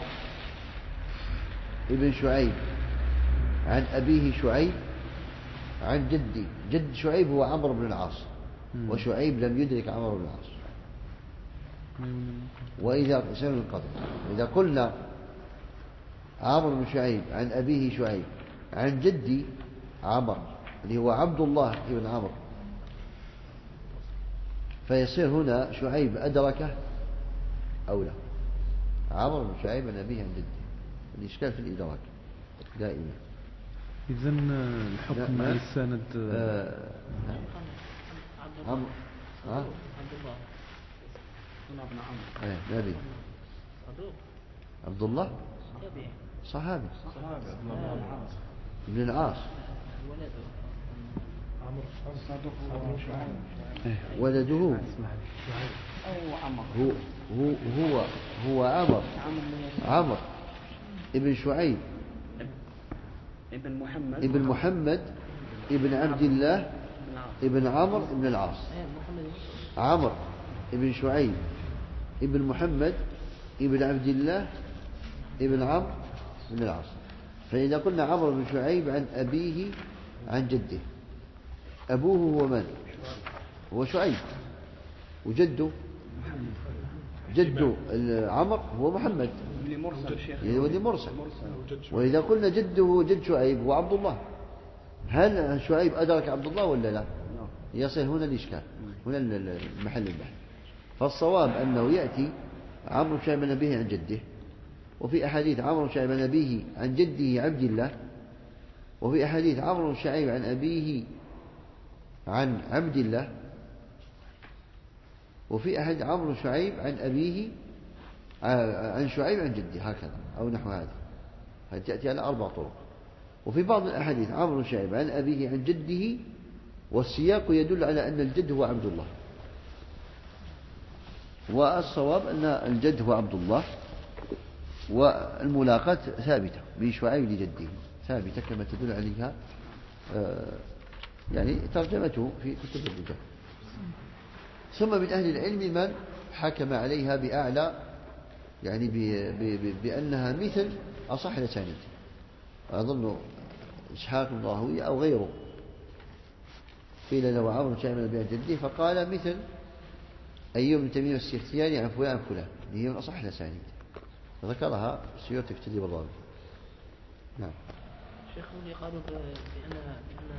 ابن شعيب عن أبيه شعيب عن جدي، جد شعيب هو عمرو بن العاص، وشعيب لم يدرك عمرو بن العاص. وإذا قلنا عمرو بن شعيب عن أبيه شعيب عن جدي عمرو اللي هو عبد الله ابن عمرو، فيصير هنا شعيب أدركه أو لا، عمرو بن شعيب عن أبيه عن جده. الإشكال في الإدراك دائما. إذن الحكم على السند عمرو عبد الله بن عمرو نبي عبد الله صحابي ابن العاص ولده هو عمرو ابن شعيب ابن محمد ابن عبد الله ابن عمرو ابن العاص. عمرو ابن شعيب ابن محمد ابن عبد الله ابن عمرو بن العاص. فإذا قلنا عمرو بن شعيب عن أبيه عن جده، أبوه هو من؟ هو شعيب، وجده عمرو هو محمد ولي مرسل. وإذا قلنا جده جد شعيب وعبد الله، هل شعيب أدرك عبد الله ولا لا؟ يصير هنا الإشكال، هنا المحل البحث. فالصواب أنه يأتي عمرو بن شعيب عن أبيه عن جده، وفي أحاديث عمرو بن شعيب عن أبيه عن جده عبد الله، وفي أحاديث عمرو بن شعيب عن أبيه عن عبد الله، وفي أحد عمرو بن شعيب عن أبيه عن شعيب عن جده، هكذا أو نحو هذا. تأتي على 4 طرق. وفي بعض الأحاديث عمرو بن شعيب عن أبيه عن جده، والسياق يدل على أن الجد هو عبد الله، والصواب أن الجد هو عبد الله، والملاقات ثابتة من شعيب لجده ثابتة كما تدل عليها يعني ترجمته في كتب الرجال. ثم من أهل العلم من حكم عليها بأعلى، يعني بأنها مثل أصح الأسانيد، أظن إسحاق بن راهويه أو غيره، قيل له عمرو بن شعيب عن أبيه عن جده فقال مثل أيوب بن تميم السختياني عن فلان عن فلان، هي من أصح الأسانيد، ذكرها السيوطي في تدريب الراوي. نعم. شيخ اللي قالوا بأن